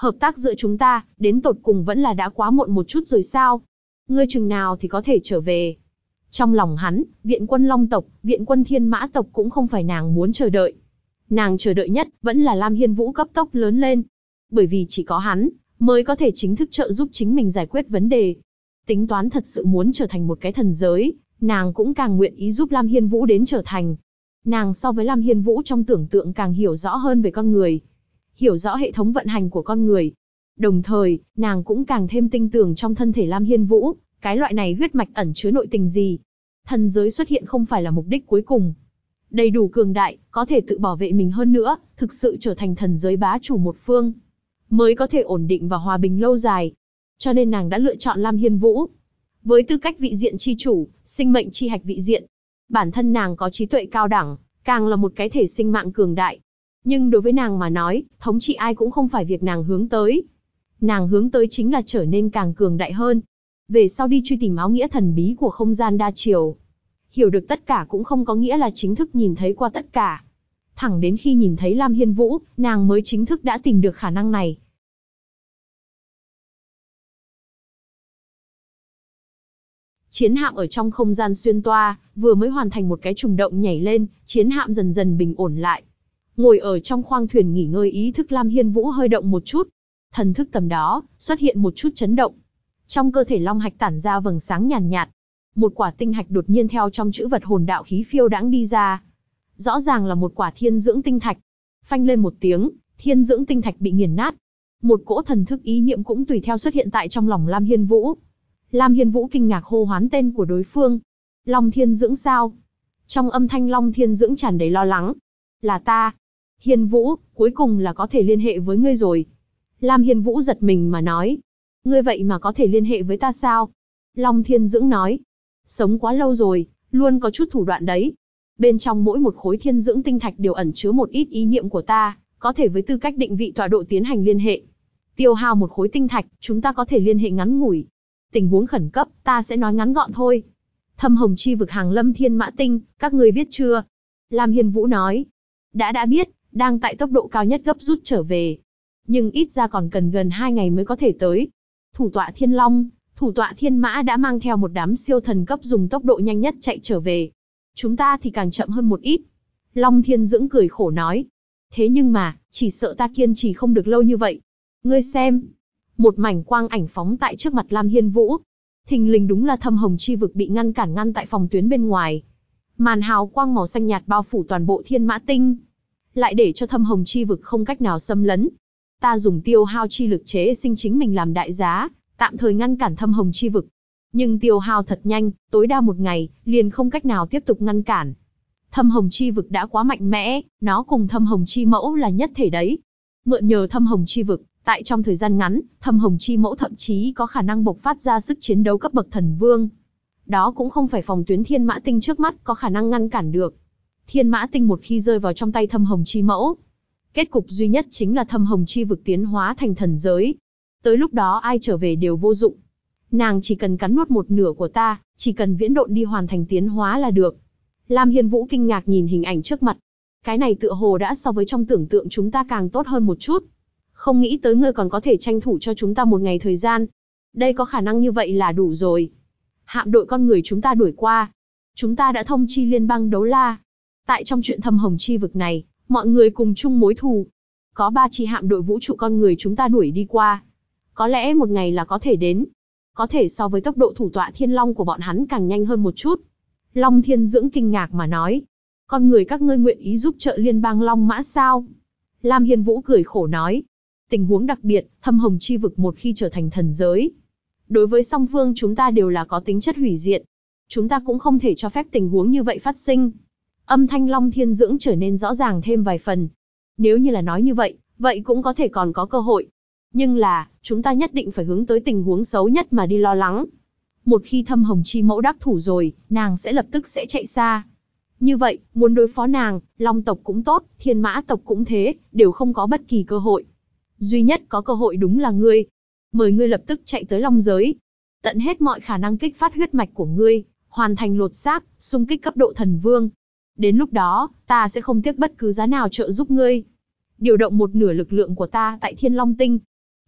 Speaker 1: Hợp tác giữa chúng ta, đến tột cùng vẫn là đã quá muộn một chút rồi sao? Ngươi chừng nào thì có thể trở về? Trong lòng hắn, viện quân Long tộc, viện quân Thiên Mã tộc cũng không phải nàng muốn chờ đợi. Nàng chờ đợi nhất, vẫn là Lam Hiên Vũ cấp tốc lớn lên. Bởi vì chỉ có hắn, mới có thể chính thức trợ giúp chính mình giải quyết vấn đề. Tính toán thật sự muốn trở thành một cái thần giới, nàng cũng càng nguyện ý giúp Lam Hiên Vũ đến trở thành. Nàng so với Lam Hiên Vũ trong tưởng tượng càng hiểu rõ hơn về con người. Hiểu rõ hệ thống vận hành của con người. Đồng thời, nàng cũng càng thêm tin tưởng trong thân thể Lam Hiên Vũ, cái loại này huyết mạch ẩn chứa nội tình gì. Thần giới xuất hiện không phải là mục đích cuối cùng. Đầy đủ cường đại, có thể tự bảo vệ mình hơn nữa, thực sự trở thành thần giới bá chủ một phương, mới có thể ổn định và hòa bình lâu dài. Cho nên nàng đã lựa chọn Lam Hiên Vũ. Với tư cách vị diện chi chủ, sinh mệnh chi hạch vị diện, bản thân nàng có trí tuệ cao đẳng, càng là một cái thể sinh mạng cường đại. Nhưng đối với nàng mà nói, thống trị ai cũng không phải việc nàng hướng tới. Nàng hướng tới chính là trở nên càng cường đại hơn. Về sau đi truy tìm áo nghĩa thần bí của không gian đa chiều. Hiểu được tất cả cũng không có nghĩa là chính thức nhìn thấy qua tất cả. Thẳng đến khi nhìn thấy Lam Hiên Vũ, nàng mới chính thức đã tìm được khả năng này. Chiến hạm ở trong không gian xuyên toa, vừa mới hoàn thành một cái trùng động nhảy lên, chiến hạm dần dần bình ổn lại. Ngồi ở trong khoang thuyền nghỉ ngơi ý thức Lam Hiên Vũ hơi động một chút. Thần thức tầm đó, xuất hiện một chút chấn động. Trong cơ thể long hạch tản ra vầng sáng nhàn nhạt. Một quả tinh hạch đột nhiên theo trong chữ vật hồn đạo khí phiêu đãng đi ra. Rõ ràng là một quả thiên dưỡng tinh thạch. Phanh lên một tiếng, thiên dưỡng tinh thạch bị nghiền nát. Một cỗ thần thức ý niệm cũng tùy theo xuất hiện tại trong lòng Lam Hiên Vũ. Lam Hiên Vũ kinh ngạc hô hoán tên của đối phương. Long thiên dưỡng sao? Trong âm thanh Long thiên dưỡng tràn đầy lo lắng. Là ta. Hiên Vũ, cuối cùng là có thể liên hệ với ngươi rồi. Lam Hiên Vũ giật mình mà nói. Ngươi vậy mà có thể liên hệ với ta sao? Long thiên dưỡng nói. Sống quá lâu rồi, luôn có chút thủ đoạn đấy. Bên trong mỗi một khối thiên dưỡng tinh thạch đều ẩn chứa một ít ý niệm của ta, có thể với tư cách định vị tọa độ tiến hành liên hệ. Tiêu hao một khối tinh thạch, chúng ta có thể liên hệ ngắn ngủi. Tình huống khẩn cấp, ta sẽ nói ngắn gọn thôi. Thâm hồng chi vực hàng lâm thiên mã tinh, các ngươi biết chưa? Lam Hiên Vũ nói. Đã biết, đang tại tốc độ cao nhất gấp rút trở về. Nhưng ít ra còn cần gần 2 ngày mới có thể tới. Thủ tọa Thiên Long, thủ tọa Thiên Mã đã mang theo một đám siêu thần cấp dùng tốc độ nhanh nhất chạy trở về. Chúng ta thì càng chậm hơn một ít. Long Thiên Dưỡng cười khổ nói. Thế nhưng mà, chỉ sợ ta kiên trì không được lâu như vậy. Ngươi xem. Một mảnh quang ảnh phóng tại trước mặt Lam Hiên Vũ. Thình lình đúng là thâm hồng chi vực bị ngăn tại phòng tuyến bên ngoài. Màn hào quang màu xanh nhạt bao phủ toàn bộ thiên mã tinh. Lại để cho thâm hồng chi vực không cách nào xâm lấn. Ta dùng tiêu hao chi lực chế sinh chính mình làm đại giá, tạm thời ngăn cản thâm hồng chi vực. Nhưng tiêu hao thật nhanh, tối đa 1 ngày, liền không cách nào tiếp tục ngăn cản. Thâm hồng chi vực đã quá mạnh mẽ, nó cùng thâm hồng chi mẫu là nhất thể đấy. Mượn nhờ thâm hồng chi vực, tại trong thời gian ngắn, thâm hồng chi mẫu thậm chí có khả năng bộc phát ra sức chiến đấu cấp bậc thần vương. Đó cũng không phải phòng tuyến thiên mã tinh trước mắt có khả năng ngăn cản được. Thiên mã tinh một khi rơi vào trong tay thâm hồng chi mẫu, kết cục duy nhất chính là thâm hồng chi vực tiến hóa thành thần giới. Tới lúc đó ai trở về đều vô dụng. Nàng chỉ cần cắn nuốt một nửa của ta, chỉ cần viễn độn đi hoàn thành tiến hóa là được. Lam Hiên Vũ kinh ngạc nhìn hình ảnh trước mặt. Cái này tựa hồ đã so với trong tưởng tượng chúng ta càng tốt hơn một chút. Không nghĩ tới ngươi còn có thể tranh thủ cho chúng ta 1 ngày thời gian. Đây có khả năng như vậy là đủ rồi. Hạm đội con người chúng ta đuổi qua. Chúng ta đã thông chi liên bang Đấu La. Tại trong chuyện thâm hồng chi vực này, mọi người cùng chung mối thù. Có 3 chi hạm đội vũ trụ con người chúng ta đuổi đi qua. Có lẽ 1 ngày là có thể đến. Có thể so với tốc độ thủ tọa Thiên Long của bọn hắn càng nhanh hơn một chút. Long Thiên Dưỡng kinh ngạc mà nói. Con người các ngươi nguyện ý giúp trợ liên bang Long Mã sao? Lam Hiên Vũ cười khổ nói. Tình huống đặc biệt, thâm hồng chi vực một khi trở thành thần giới. Đối với song phương chúng ta đều là có tính chất hủy diệt. Chúng ta cũng không thể cho phép tình huống như vậy phát sinh. Âm thanh Long Thiên Dưỡng trở nên rõ ràng thêm vài phần. Nếu như là nói như vậy, vậy cũng có thể còn có cơ hội. Nhưng là, chúng ta nhất định phải hướng tới tình huống xấu nhất mà đi lo lắng. Một khi thâm hồng chi mẫu đắc thủ rồi, nàng sẽ lập tức sẽ chạy xa. Như vậy, muốn đối phó nàng, Long tộc cũng tốt, Thiên Mã tộc cũng thế, đều không có bất kỳ cơ hội. Duy nhất có cơ hội đúng là ngươi. Mời ngươi lập tức chạy tới Long giới. Tận hết mọi khả năng kích phát huyết mạch của ngươi, hoàn thành lột xác, xung kích cấp độ thần vương. Đến lúc đó, ta sẽ không tiếc bất cứ giá nào trợ giúp ngươi. Điều động 1/2 lực lượng của ta tại Thiên Long Tinh.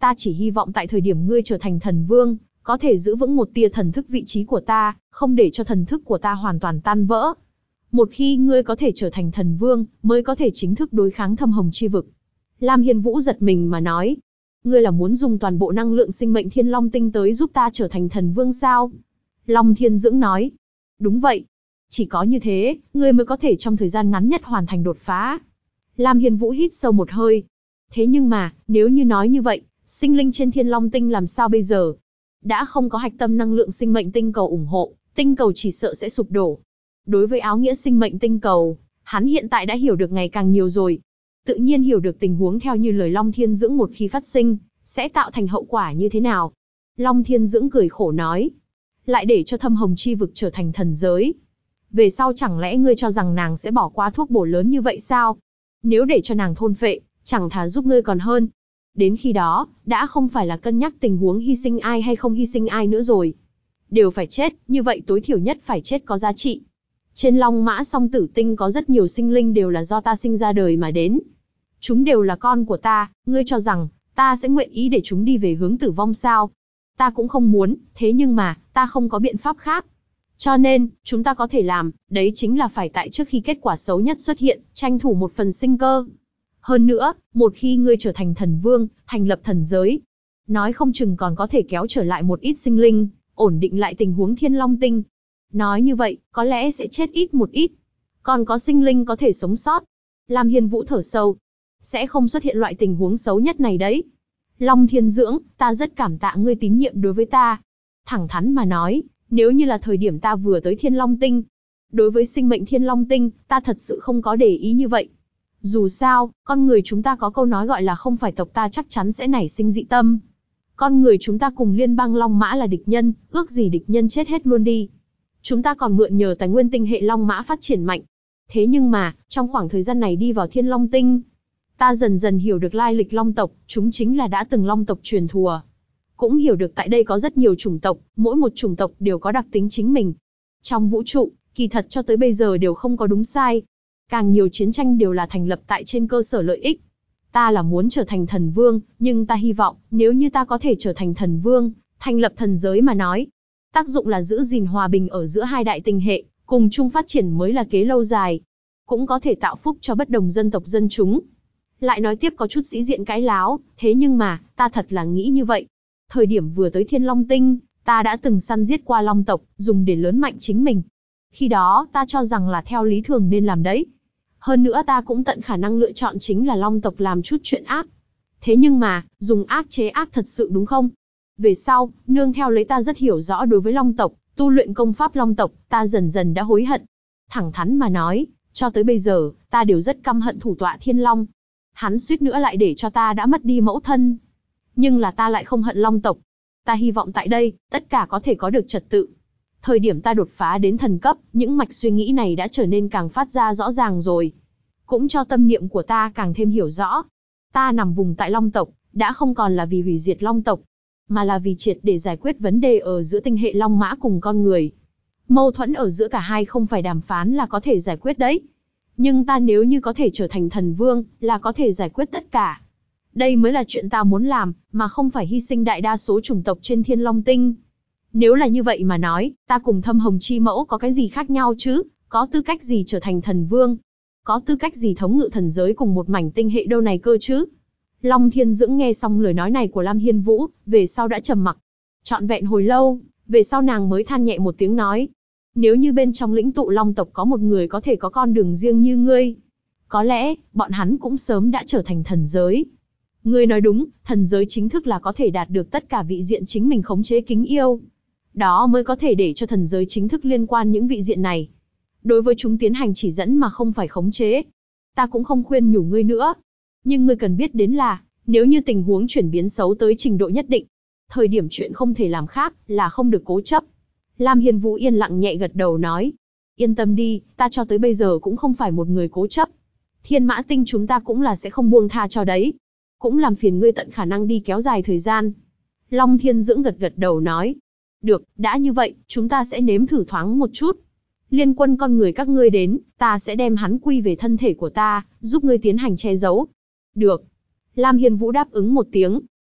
Speaker 1: ta chỉ hy vọng tại thời điểm ngươi trở thành thần vương, có thể giữ vững một tia thần thức vị trí của ta, không để cho thần thức của ta hoàn toàn tan vỡ. Một khi ngươi có thể trở thành thần vương, mới có thể chính thức đối kháng Thâm Hồng Chi Vực. Lam Hiên Vũ giật mình mà nói, ngươi là muốn dùng toàn bộ năng lượng sinh mệnh Thiên Long Tinh tới giúp ta trở thành thần vương sao? Long Thiên Dưỡng nói, đúng vậy. Chỉ có như thế, ngươi mới có thể trong thời gian ngắn nhất hoàn thành đột phá. Lam Hiên Vũ hít sâu một hơi. Thế nhưng mà, nếu như nói như vậy, sinh linh trên Thiên Long Tinh làm sao bây giờ? Đã không có hạch tâm năng lượng sinh mệnh tinh cầu ủng hộ, tinh cầu chỉ sợ sẽ sụp đổ. Đối với áo nghĩa sinh mệnh tinh cầu, hắn hiện tại đã hiểu được ngày càng nhiều rồi. Tự nhiên hiểu được tình huống theo như lời Long Thiên Dưỡng một khi phát sinh, sẽ tạo thành hậu quả như thế nào. Long Thiên Dưỡng cười khổ nói, lại để cho Thâm Hồng Chi Vực trở thành thần giới. Về sau chẳng lẽ ngươi cho rằng nàng sẽ bỏ qua thuốc bổ lớn như vậy sao? Nếu để cho nàng thôn phệ, chẳng thà giúp ngươi còn hơn. Đến khi đó, đã không phải là cân nhắc tình huống hy sinh ai hay không hy sinh ai nữa rồi. Đều phải chết, như vậy tối thiểu nhất phải chết có giá trị. Trên Long Mã Song Tử Tinh có rất nhiều sinh linh đều là do ta sinh ra đời mà đến. Chúng đều là con của ta, ngươi cho rằng, ta sẽ nguyện ý để chúng đi về hướng tử vong sao? Ta cũng không muốn, thế nhưng mà, ta không có biện pháp khác. Cho nên, chúng ta có thể làm, đấy chính là phải tại trước khi kết quả xấu nhất xuất hiện, tranh thủ một phần sinh cơ. Hơn nữa, một khi ngươi trở thành thần vương, thành lập thần giới, nói không chừng còn có thể kéo trở lại một ít sinh linh, ổn định lại tình huống Thiên Long Tinh. Nói như vậy, có lẽ sẽ chết ít một ít. Còn có sinh linh có thể sống sót. Lam Hiên Vũ thở sâu. Sẽ không xuất hiện loại tình huống xấu nhất này đấy. Long Thiên Dưỡng, ta rất cảm tạ ngươi tín nhiệm đối với ta. Thẳng thắn mà nói, nếu như là thời điểm ta vừa tới Thiên Long Tinh, đối với sinh mệnh Thiên Long Tinh, ta thật sự không có để ý như vậy. Dù sao, con người chúng ta có câu nói gọi là không phải tộc ta chắc chắn sẽ nảy sinh dị tâm. Con người chúng ta cùng liên bang Long Mã là địch nhân, ước gì địch nhân chết hết luôn đi. Chúng ta còn mượn nhờ tài nguyên tinh hệ Long Mã phát triển mạnh. Thế nhưng mà, trong khoảng thời gian này đi vào Thiên Long Tinh, ta dần dần hiểu được lai lịch Long tộc, chúng chính là đã từng Long tộc truyền thừa. Cũng hiểu được tại đây có rất nhiều chủng tộc, mỗi một chủng tộc đều có đặc tính chính mình. Trong vũ trụ, kỳ thật cho tới bây giờ đều không có đúng sai. Càng nhiều chiến tranh đều là thành lập tại trên cơ sở lợi ích. Ta là muốn trở thành thần vương, nhưng ta hy vọng, nếu như ta có thể trở thành thần vương, thành lập thần giới mà nói, tác dụng là giữ gìn hòa bình ở giữa hai đại tinh hệ, cùng chung phát triển mới là kế lâu dài. Cũng có thể tạo phúc cho bất đồng dân tộc dân chúng. Lại nói tiếp có chút sĩ diện cãi láo, thế nhưng mà, ta thật là nghĩ như vậy. Thời điểm vừa tới Thiên Long Tinh, ta đã từng săn giết qua Long tộc, dùng để lớn mạnh chính mình. Khi đó, ta cho rằng là theo lý thường nên làm đấy. Hơn nữa ta cũng tận khả năng lựa chọn chính là Long tộc làm chút chuyện ác. Thế nhưng mà, dùng ác chế ác thật sự đúng không? Về sau, nương theo lấy ta rất hiểu rõ đối với Long tộc, tu luyện công pháp Long tộc, ta dần dần đã hối hận. Thẳng thắn mà nói, cho tới bây giờ, ta đều rất căm hận thủ tọa Thiên Long. Hắn suýt nữa lại để cho ta đã mất đi mẫu thân. Nhưng là ta lại không hận Long tộc. Ta hy vọng tại đây, tất cả có thể có được trật tự. Thời điểm ta đột phá đến thần cấp, những mạch suy nghĩ này đã trở nên càng phát ra rõ ràng rồi. Cũng cho tâm niệm của ta càng thêm hiểu rõ. Ta nằm vùng tại Long tộc, đã không còn là vì hủy diệt Long tộc, mà là vì triệt để giải quyết vấn đề ở giữa tinh hệ Long Mã cùng con người. Mâu thuẫn ở giữa cả hai không phải đàm phán là có thể giải quyết đấy. Nhưng ta nếu như có thể trở thành thần vương, là có thể giải quyết tất cả. Đây mới là chuyện ta muốn làm, mà không phải hy sinh đại đa số chủng tộc trên Thiên Long Tinh. Nếu là như vậy mà nói, ta cùng Thâm Hồng Chi Mẫu có cái gì khác nhau chứ? Có tư cách gì trở thành thần vương? Có tư cách gì thống ngự thần giới cùng một mảnh tinh hệ đâu này cơ chứ? Long Thiên Dưỡng nghe xong lời nói này của Lam Hiên Vũ, về sau đã trầm mặc. Trọn vẹn hồi lâu, về sau nàng mới than nhẹ một tiếng nói. Nếu như bên trong lĩnh tụ Long tộc có một người có thể có con đường riêng như ngươi, có lẽ, bọn hắn cũng sớm đã trở thành thần giới. Ngươi nói đúng, thần giới chính thức là có thể đạt được tất cả vị diện chính mình khống chế kính yêu. Đó mới có thể để cho thần giới chính thức liên quan những vị diện này. Đối với chúng tiến hành chỉ dẫn mà không phải khống chế. Ta cũng không khuyên nhủ ngươi nữa. Nhưng ngươi cần biết đến là, nếu như tình huống chuyển biến xấu tới trình độ nhất định, thời điểm chuyện không thể làm khác là không được cố chấp. Lam Hiên Vũ yên lặng nhẹ gật đầu nói. Yên tâm đi, ta cho tới bây giờ cũng không phải một người cố chấp. Thiên Mã Tinh chúng ta cũng là sẽ không buông tha cho đấy. Cũng làm phiền ngươi tận khả năng đi kéo dài thời gian. Long Thiên Dưỡng gật gật đầu nói. Được, đã như vậy, chúng ta sẽ nếm thử thoáng một chút. Liên quân con người các ngươi đến, ta sẽ đem hắn quy về thân thể của ta, giúp ngươi tiến hành che giấu. Được. Lam Hiên Vũ đáp ứng một tiếng.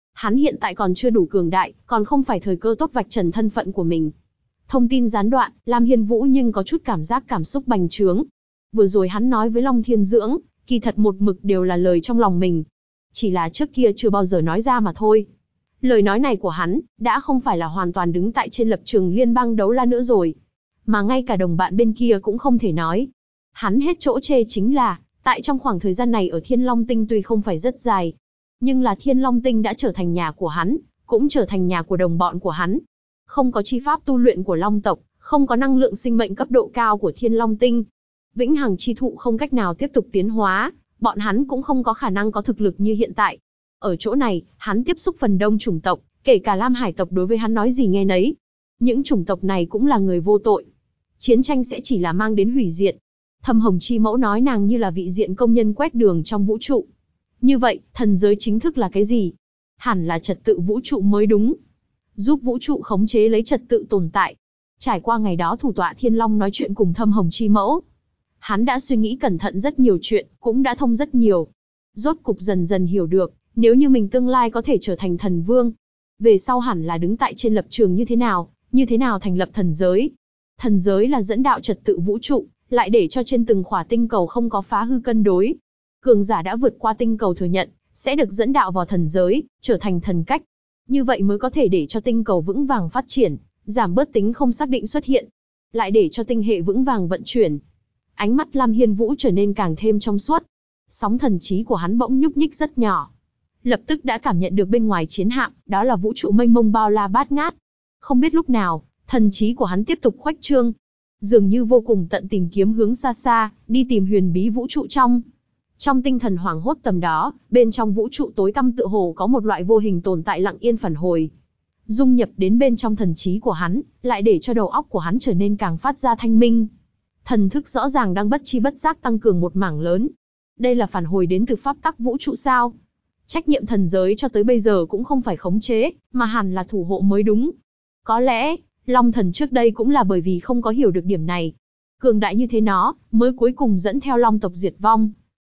Speaker 1: Hắn hiện tại còn chưa đủ cường đại, còn không phải thời cơ tốt vạch trần thân phận của mình. Thông tin gián đoạn, Lam Hiên Vũ nhưng có chút cảm xúc bành trướng. Vừa rồi hắn nói với Long Thiên Dưỡng, kỳ thật một mực đều là lời trong lòng mình. Chỉ là trước kia chưa bao giờ nói ra mà thôi. Lời nói này của hắn, đã không phải là hoàn toàn đứng tại trên lập trường liên bang đấu la nữa rồi. Mà ngay cả đồng bạn bên kia cũng không thể nói. Hắn hết chỗ chê chính là, tại trong khoảng thời gian này ở Thiên Long Tinh tuy không phải rất dài, nhưng là Thiên Long Tinh đã trở thành nhà của hắn, cũng trở thành nhà của đồng bọn của hắn. Không có chi pháp tu luyện của Long tộc, không có năng lượng sinh mệnh cấp độ cao của Thiên Long Tinh. Vĩnh hằng chi thụ không cách nào tiếp tục tiến hóa, bọn hắn cũng không có khả năng có thực lực như hiện tại. Ở chỗ này, hắn tiếp xúc phần đông chủng tộc, kể cả Lam Hải tộc đối với hắn nói gì nghe nấy. Những chủng tộc này cũng là người vô tội. Chiến tranh sẽ chỉ là mang đến hủy diệt. Thâm Hồng Chi Mẫu nói nàng như là vị diện công nhân quét đường trong vũ trụ. Như vậy, thần giới chính thức là cái gì? Hẳn là trật tự vũ trụ mới đúng. Giúp vũ trụ khống chế lấy trật tự tồn tại. Trải qua ngày đó thủ tọa Thiên Long nói chuyện cùng Thâm Hồng Chi Mẫu, hắn đã suy nghĩ cẩn thận rất nhiều chuyện, cũng đã thông rất nhiều. Rốt cục dần dần hiểu được, nếu như mình tương lai có thể trở thành thần vương, về sau hẳn là đứng tại trên lập trường như thế nào thành lập thần giới. Thần giới là dẫn đạo trật tự vũ trụ, lại để cho trên từng khỏa tinh cầu không có phá hư cân đối. Cường giả đã vượt qua tinh cầu thừa nhận, sẽ được dẫn đạo vào thần giới, trở thành thần cách. Như vậy mới có thể để cho tinh cầu vững vàng phát triển, giảm bớt tính không xác định xuất hiện, lại để cho tinh hệ vững vàng vận chuyển. Ánh mắt Lam Hiên Vũ trở nên càng thêm trong suốt. Sóng thần trí của hắn bỗng nhúc nhích rất nhỏ. Lập tức đã cảm nhận được bên ngoài chiến hạm, đó là vũ trụ mênh mông bao la bát ngát. Không biết lúc nào, thần trí của hắn tiếp tục khuếch trương. Dường như vô cùng tận tìm kiếm hướng xa xa, đi tìm huyền bí vũ trụ trong. Trong tinh thần hoảng hốt tầm đó, bên trong vũ trụ tối tăm tựa hồ có một loại vô hình tồn tại lặng yên phản hồi. Dung nhập đến bên trong thần trí của hắn, lại để cho đầu óc của hắn trở nên càng phát ra thanh minh. Thần thức rõ ràng đang bất chi bất giác tăng cường một mảng lớn. Đây là phản hồi đến từ pháp tắc vũ trụ sao? Trách nhiệm thần giới cho tới bây giờ cũng không phải khống chế, mà hẳn là thủ hộ mới đúng. Có lẽ, Long Thần trước đây cũng là bởi vì không có hiểu được điểm này. Cường đại như thế nó, mới cuối cùng dẫn theo Long tộc diệt vong.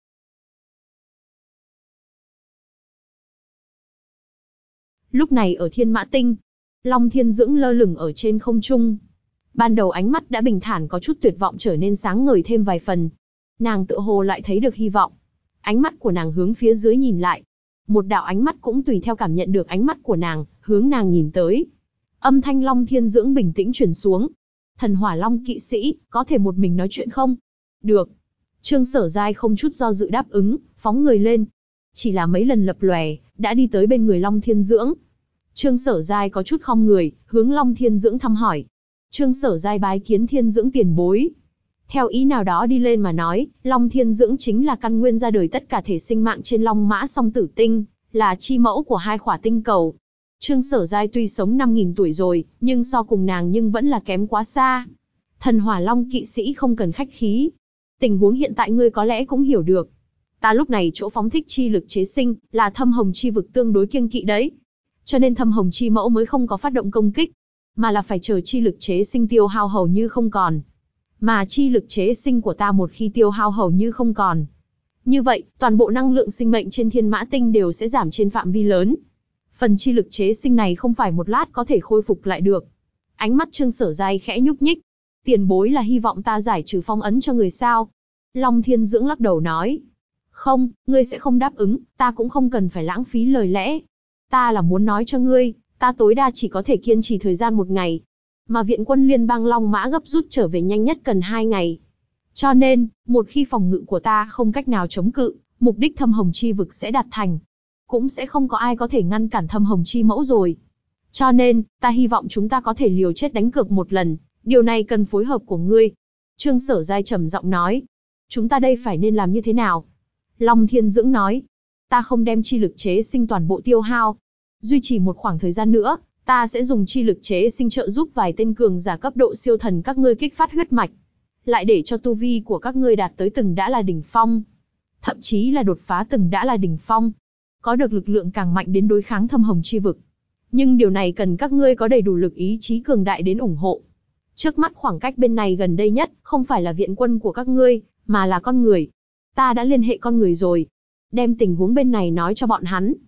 Speaker 1: Lúc này ở Thiên Mã Tinh, Long Thiên Dưỡng lơ lửng ở trên không trung. Ban đầu ánh mắt đã bình thản có chút tuyệt vọng trở nên sáng ngời thêm vài phần. Nàng tựa hồ lại thấy được hy vọng. Ánh mắt của nàng hướng phía dưới nhìn lại. Một đạo ánh mắt cũng tùy theo cảm nhận được ánh mắt của nàng, hướng nàng nhìn tới. Âm thanh Long Thiên Dưỡng bình tĩnh truyền xuống. Thần Hỏa Long kỵ sĩ, có thể một mình nói chuyện không? Được. Trương Sở Giai không chút do dự đáp ứng, phóng người lên. Chỉ là mấy lần lập lòe, đã đi tới bên người Long Thiên Dưỡng. Trương Sở Giai có chút khom người, hướng Long Thiên Dưỡng thăm hỏi. Trương Sở Giai bái kiến Thiên Dưỡng tiền bối. Theo ý nào đó đi lên mà nói, Long Thiên Dưỡng chính là căn nguyên ra đời tất cả thể sinh mạng trên Long Mã Song Tử Tinh, là chi mẫu của hai khỏa tinh cầu. Trương Sở Giai tuy sống 5.000 tuổi rồi, nhưng so cùng nàng nhưng vẫn là kém quá xa. Thần Hỏa Long kỵ sĩ không cần khách khí. Tình huống hiện tại ngươi có lẽ cũng hiểu được. Ta lúc này chỗ phóng thích chi lực chế sinh, là Thâm Hồng chi vực tương đối kiêng kỵ đấy. Cho nên Thâm Hồng chi mẫu mới không có phát động công kích, mà là phải chờ chi lực chế sinh tiêu hao hầu như không còn. Mà chi lực chế sinh của ta một khi tiêu hao hầu như không còn, như vậy, toàn bộ năng lượng sinh mệnh trên Thiên Mã Tinh đều sẽ giảm trên phạm vi lớn. Phần chi lực chế sinh này không phải một lát có thể khôi phục lại được. Ánh mắt Trương Sở Giai khẽ nhúc nhích. Tiền bối là hy vọng ta giải trừ phong ấn cho người sao? Long Thiên Dưỡng lắc đầu nói. Không, ngươi sẽ không đáp ứng, ta cũng không cần phải lãng phí lời lẽ. Ta là muốn nói cho ngươi, ta tối đa chỉ có thể kiên trì thời gian 1 ngày. Mà viện quân liên bang Long Mã gấp rút trở về nhanh nhất cần 2 ngày. Cho nên, một khi phòng ngự của ta không cách nào chống cự, mục đích Thâm Hồng chi vực sẽ đạt thành. Cũng sẽ không có ai có thể ngăn cản Thâm Hồng chi mẫu rồi. Cho nên, ta hy vọng chúng ta có thể liều chết đánh cược một lần, điều này cần phối hợp của ngươi. Trương Sở Giai trầm giọng nói. Chúng ta đây phải nên làm như thế nào? Long Thiên Dưỡng nói. Ta không đem chi lực chế sinh toàn bộ tiêu hao. Duy trì một khoảng thời gian nữa, ta sẽ dùng chi lực chế sinh trợ giúp vài tên cường giả cấp độ siêu thần các ngươi kích phát huyết mạch. Lại để cho tu vi của các ngươi đạt tới từng đã là đỉnh phong. Thậm chí là đột phá từng đã là đỉnh phong. Có được lực lượng càng mạnh đến đối kháng Thâm Hồng chi vực. Nhưng điều này cần các ngươi có đầy đủ lực ý chí cường đại đến ủng hộ. Trước mắt khoảng cách bên này gần đây nhất, không phải là viện quân của các ngươi, mà là con người. Ta đã liên hệ con người rồi. Đem tình huống bên này nói cho bọn hắn.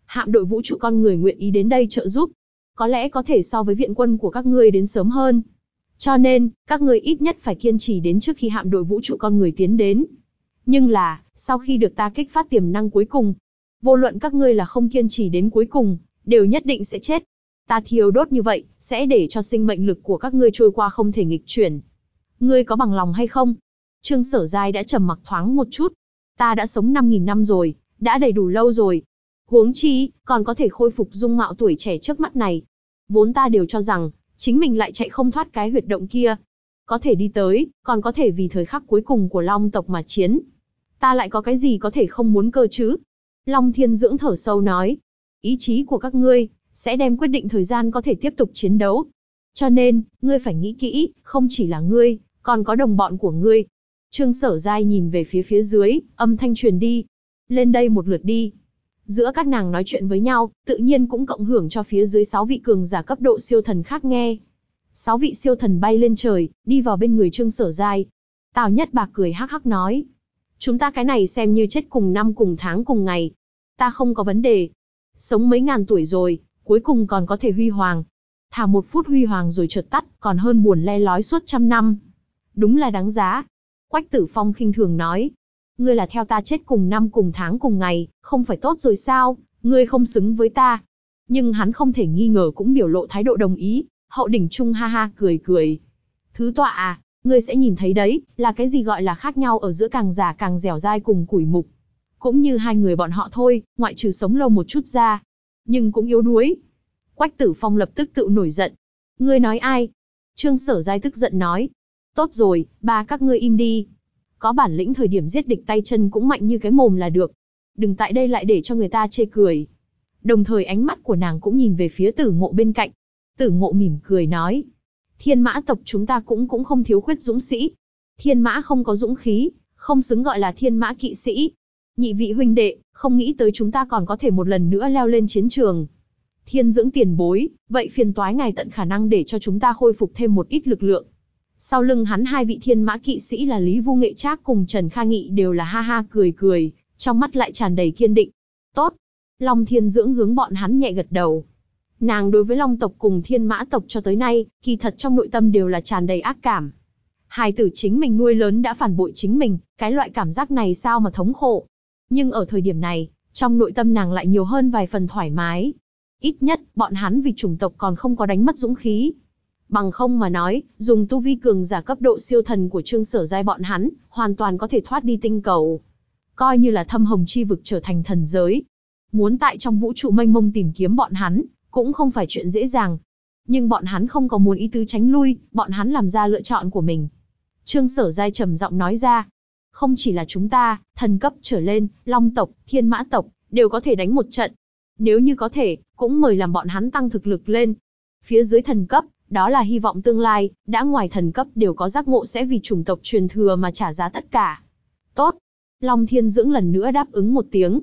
Speaker 1: hạm đội vũ trụ con người nguyện ý đến đây trợ giúp. Có lẽ có thể so với viện quân của các ngươi đến sớm hơn. Cho nên, các ngươi ít nhất phải kiên trì đến trước khi hạm đội vũ trụ con người tiến đến. Nhưng là, sau khi được ta kích phát tiềm năng cuối cùng, vô luận các ngươi là không kiên trì đến cuối cùng, đều nhất định sẽ chết. Ta thiêu đốt như vậy, sẽ để cho sinh mệnh lực của các ngươi trôi qua không thể nghịch chuyển. Ngươi có bằng lòng hay không? Trương Sở Giai đã trầm mặc thoáng một chút. Ta đã sống 5.000 năm rồi, đã đầy đủ lâu rồi. Huống chi, còn có thể khôi phục dung mạo tuổi trẻ trước mắt này. Vốn ta đều cho rằng, chính mình lại chạy không thoát cái huyệt động kia. Có thể đi tới, còn có thể vì thời khắc cuối cùng của Long tộc mà chiến. Ta lại có cái gì có thể không muốn cơ chứ? Long Thiên Dưỡng thở sâu nói. Ý chí của các ngươi, sẽ đem quyết định thời gian có thể tiếp tục chiến đấu. Cho nên, ngươi phải nghĩ kỹ, không chỉ là ngươi, còn có đồng bọn của ngươi. Trương Sở Giai nhìn về phía dưới, âm thanh truyền đi. Lên đây một lượt đi. Giữa các nàng nói chuyện với nhau, tự nhiên cũng cộng hưởng cho phía dưới 6 vị cường giả cấp độ siêu thần khác nghe. 6 vị siêu thần bay lên trời, đi vào bên người Trương Sở Giai. Tào Nhất Bạc cười hắc hắc nói. Chúng ta cái này xem như chết cùng năm cùng tháng cùng ngày. Ta không có vấn đề. Sống mấy ngàn tuổi rồi, cuối cùng còn có thể huy hoàng. Thả 1 phút huy hoàng rồi chợt tắt, còn hơn buồn le lói suốt 100 năm. Đúng là đáng giá. Quách Tử Phong khinh thường nói. Ngươi là theo ta chết cùng năm cùng tháng cùng ngày, không phải tốt rồi sao, ngươi không xứng với ta. Nhưng hắn không thể nghi ngờ cũng biểu lộ thái độ đồng ý, Hậu Đỉnh Trung ha ha cười cười. Thứ tọa à, ngươi sẽ nhìn thấy đấy, là cái gì gọi là khác nhau ở giữa càng già càng dẻo dai cùng củi mục. Cũng như hai người bọn họ thôi, ngoại trừ sống lâu một chút ra, nhưng cũng yếu đuối. Quách Tử Phong lập tức tự nổi giận. Ngươi nói ai? Trương Sở Giai tức giận nói. Tốt rồi, ba các ngươi im đi. Có bản lĩnh thời điểm giết địch tay chân cũng mạnh như cái mồm là được. Đừng tại đây lại để cho người ta chê cười. Đồng thời ánh mắt của nàng cũng nhìn về phía Tử Ngộ bên cạnh. Tử Ngộ mỉm cười nói. Thiên Mã tộc chúng ta cũng không thiếu khuyết dũng sĩ. Thiên Mã không có dũng khí, không xứng gọi là Thiên Mã kỵ sĩ. Nhị vị huynh đệ, không nghĩ tới chúng ta còn có thể một lần nữa leo lên chiến trường. Thiên Dưỡng tiền bối, vậy phiền toái ngài tận khả năng để cho chúng ta khôi phục thêm một ít lực lượng. Sau lưng hắn hai vị Thiên Mã kỵ sĩ là Lý Vu Nghệ Trác cùng Trần Kha Nghị đều là ha ha cười cười, trong mắt lại tràn đầy kiên định. Tốt. Long Thiên Dưỡng hướng bọn hắn nhẹ gật đầu. Nàng đối với Long tộc cùng Thiên Mã tộc cho tới nay, kỳ thật trong nội tâm đều là tràn đầy ác cảm. Hài tử chính mình nuôi lớn đã phản bội chính mình, cái loại cảm giác này sao mà thống khổ. Nhưng ở thời điểm này, trong nội tâm nàng lại nhiều hơn vài phần thoải mái. Ít nhất, bọn hắn vì chủng tộc còn không có đánh mất dũng khí. Bằng không mà nói, dùng tu vi cường giả cấp độ siêu thần của Trương Sở Giai bọn hắn, hoàn toàn có thể thoát đi tinh cầu. Coi như là Thâm Hồng chi vực trở thành thần giới. Muốn tại trong vũ trụ mênh mông tìm kiếm bọn hắn, cũng không phải chuyện dễ dàng. Nhưng bọn hắn không có muốn ý tứ tránh lui, bọn hắn làm ra lựa chọn của mình. Trương Sở Giai trầm giọng nói ra. Không chỉ là chúng ta, thần cấp trở lên, Long tộc, Thiên Mã tộc, đều có thể đánh một trận. Nếu như có thể, cũng mời làm bọn hắn tăng thực lực lên. Phía dưới thần cấp, đó là hy vọng tương lai, đã ngoài thần cấp đều có giác ngộ sẽ vì chủng tộc truyền thừa mà trả giá tất cả. Tốt. Long Thiên Dưỡng lần nữa đáp ứng một tiếng.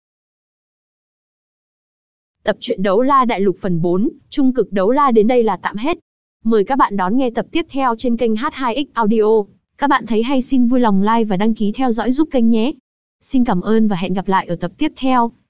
Speaker 1: Tập truyện Đấu La Đại Lục phần 4, Trung cực Đấu La đến đây là tạm hết. Mời các bạn đón nghe tập tiếp theo trên kênh H2X Audio. Các bạn thấy hay xin vui lòng like và đăng ký theo dõi giúp kênh nhé. Xin cảm ơn và hẹn gặp lại ở tập tiếp theo.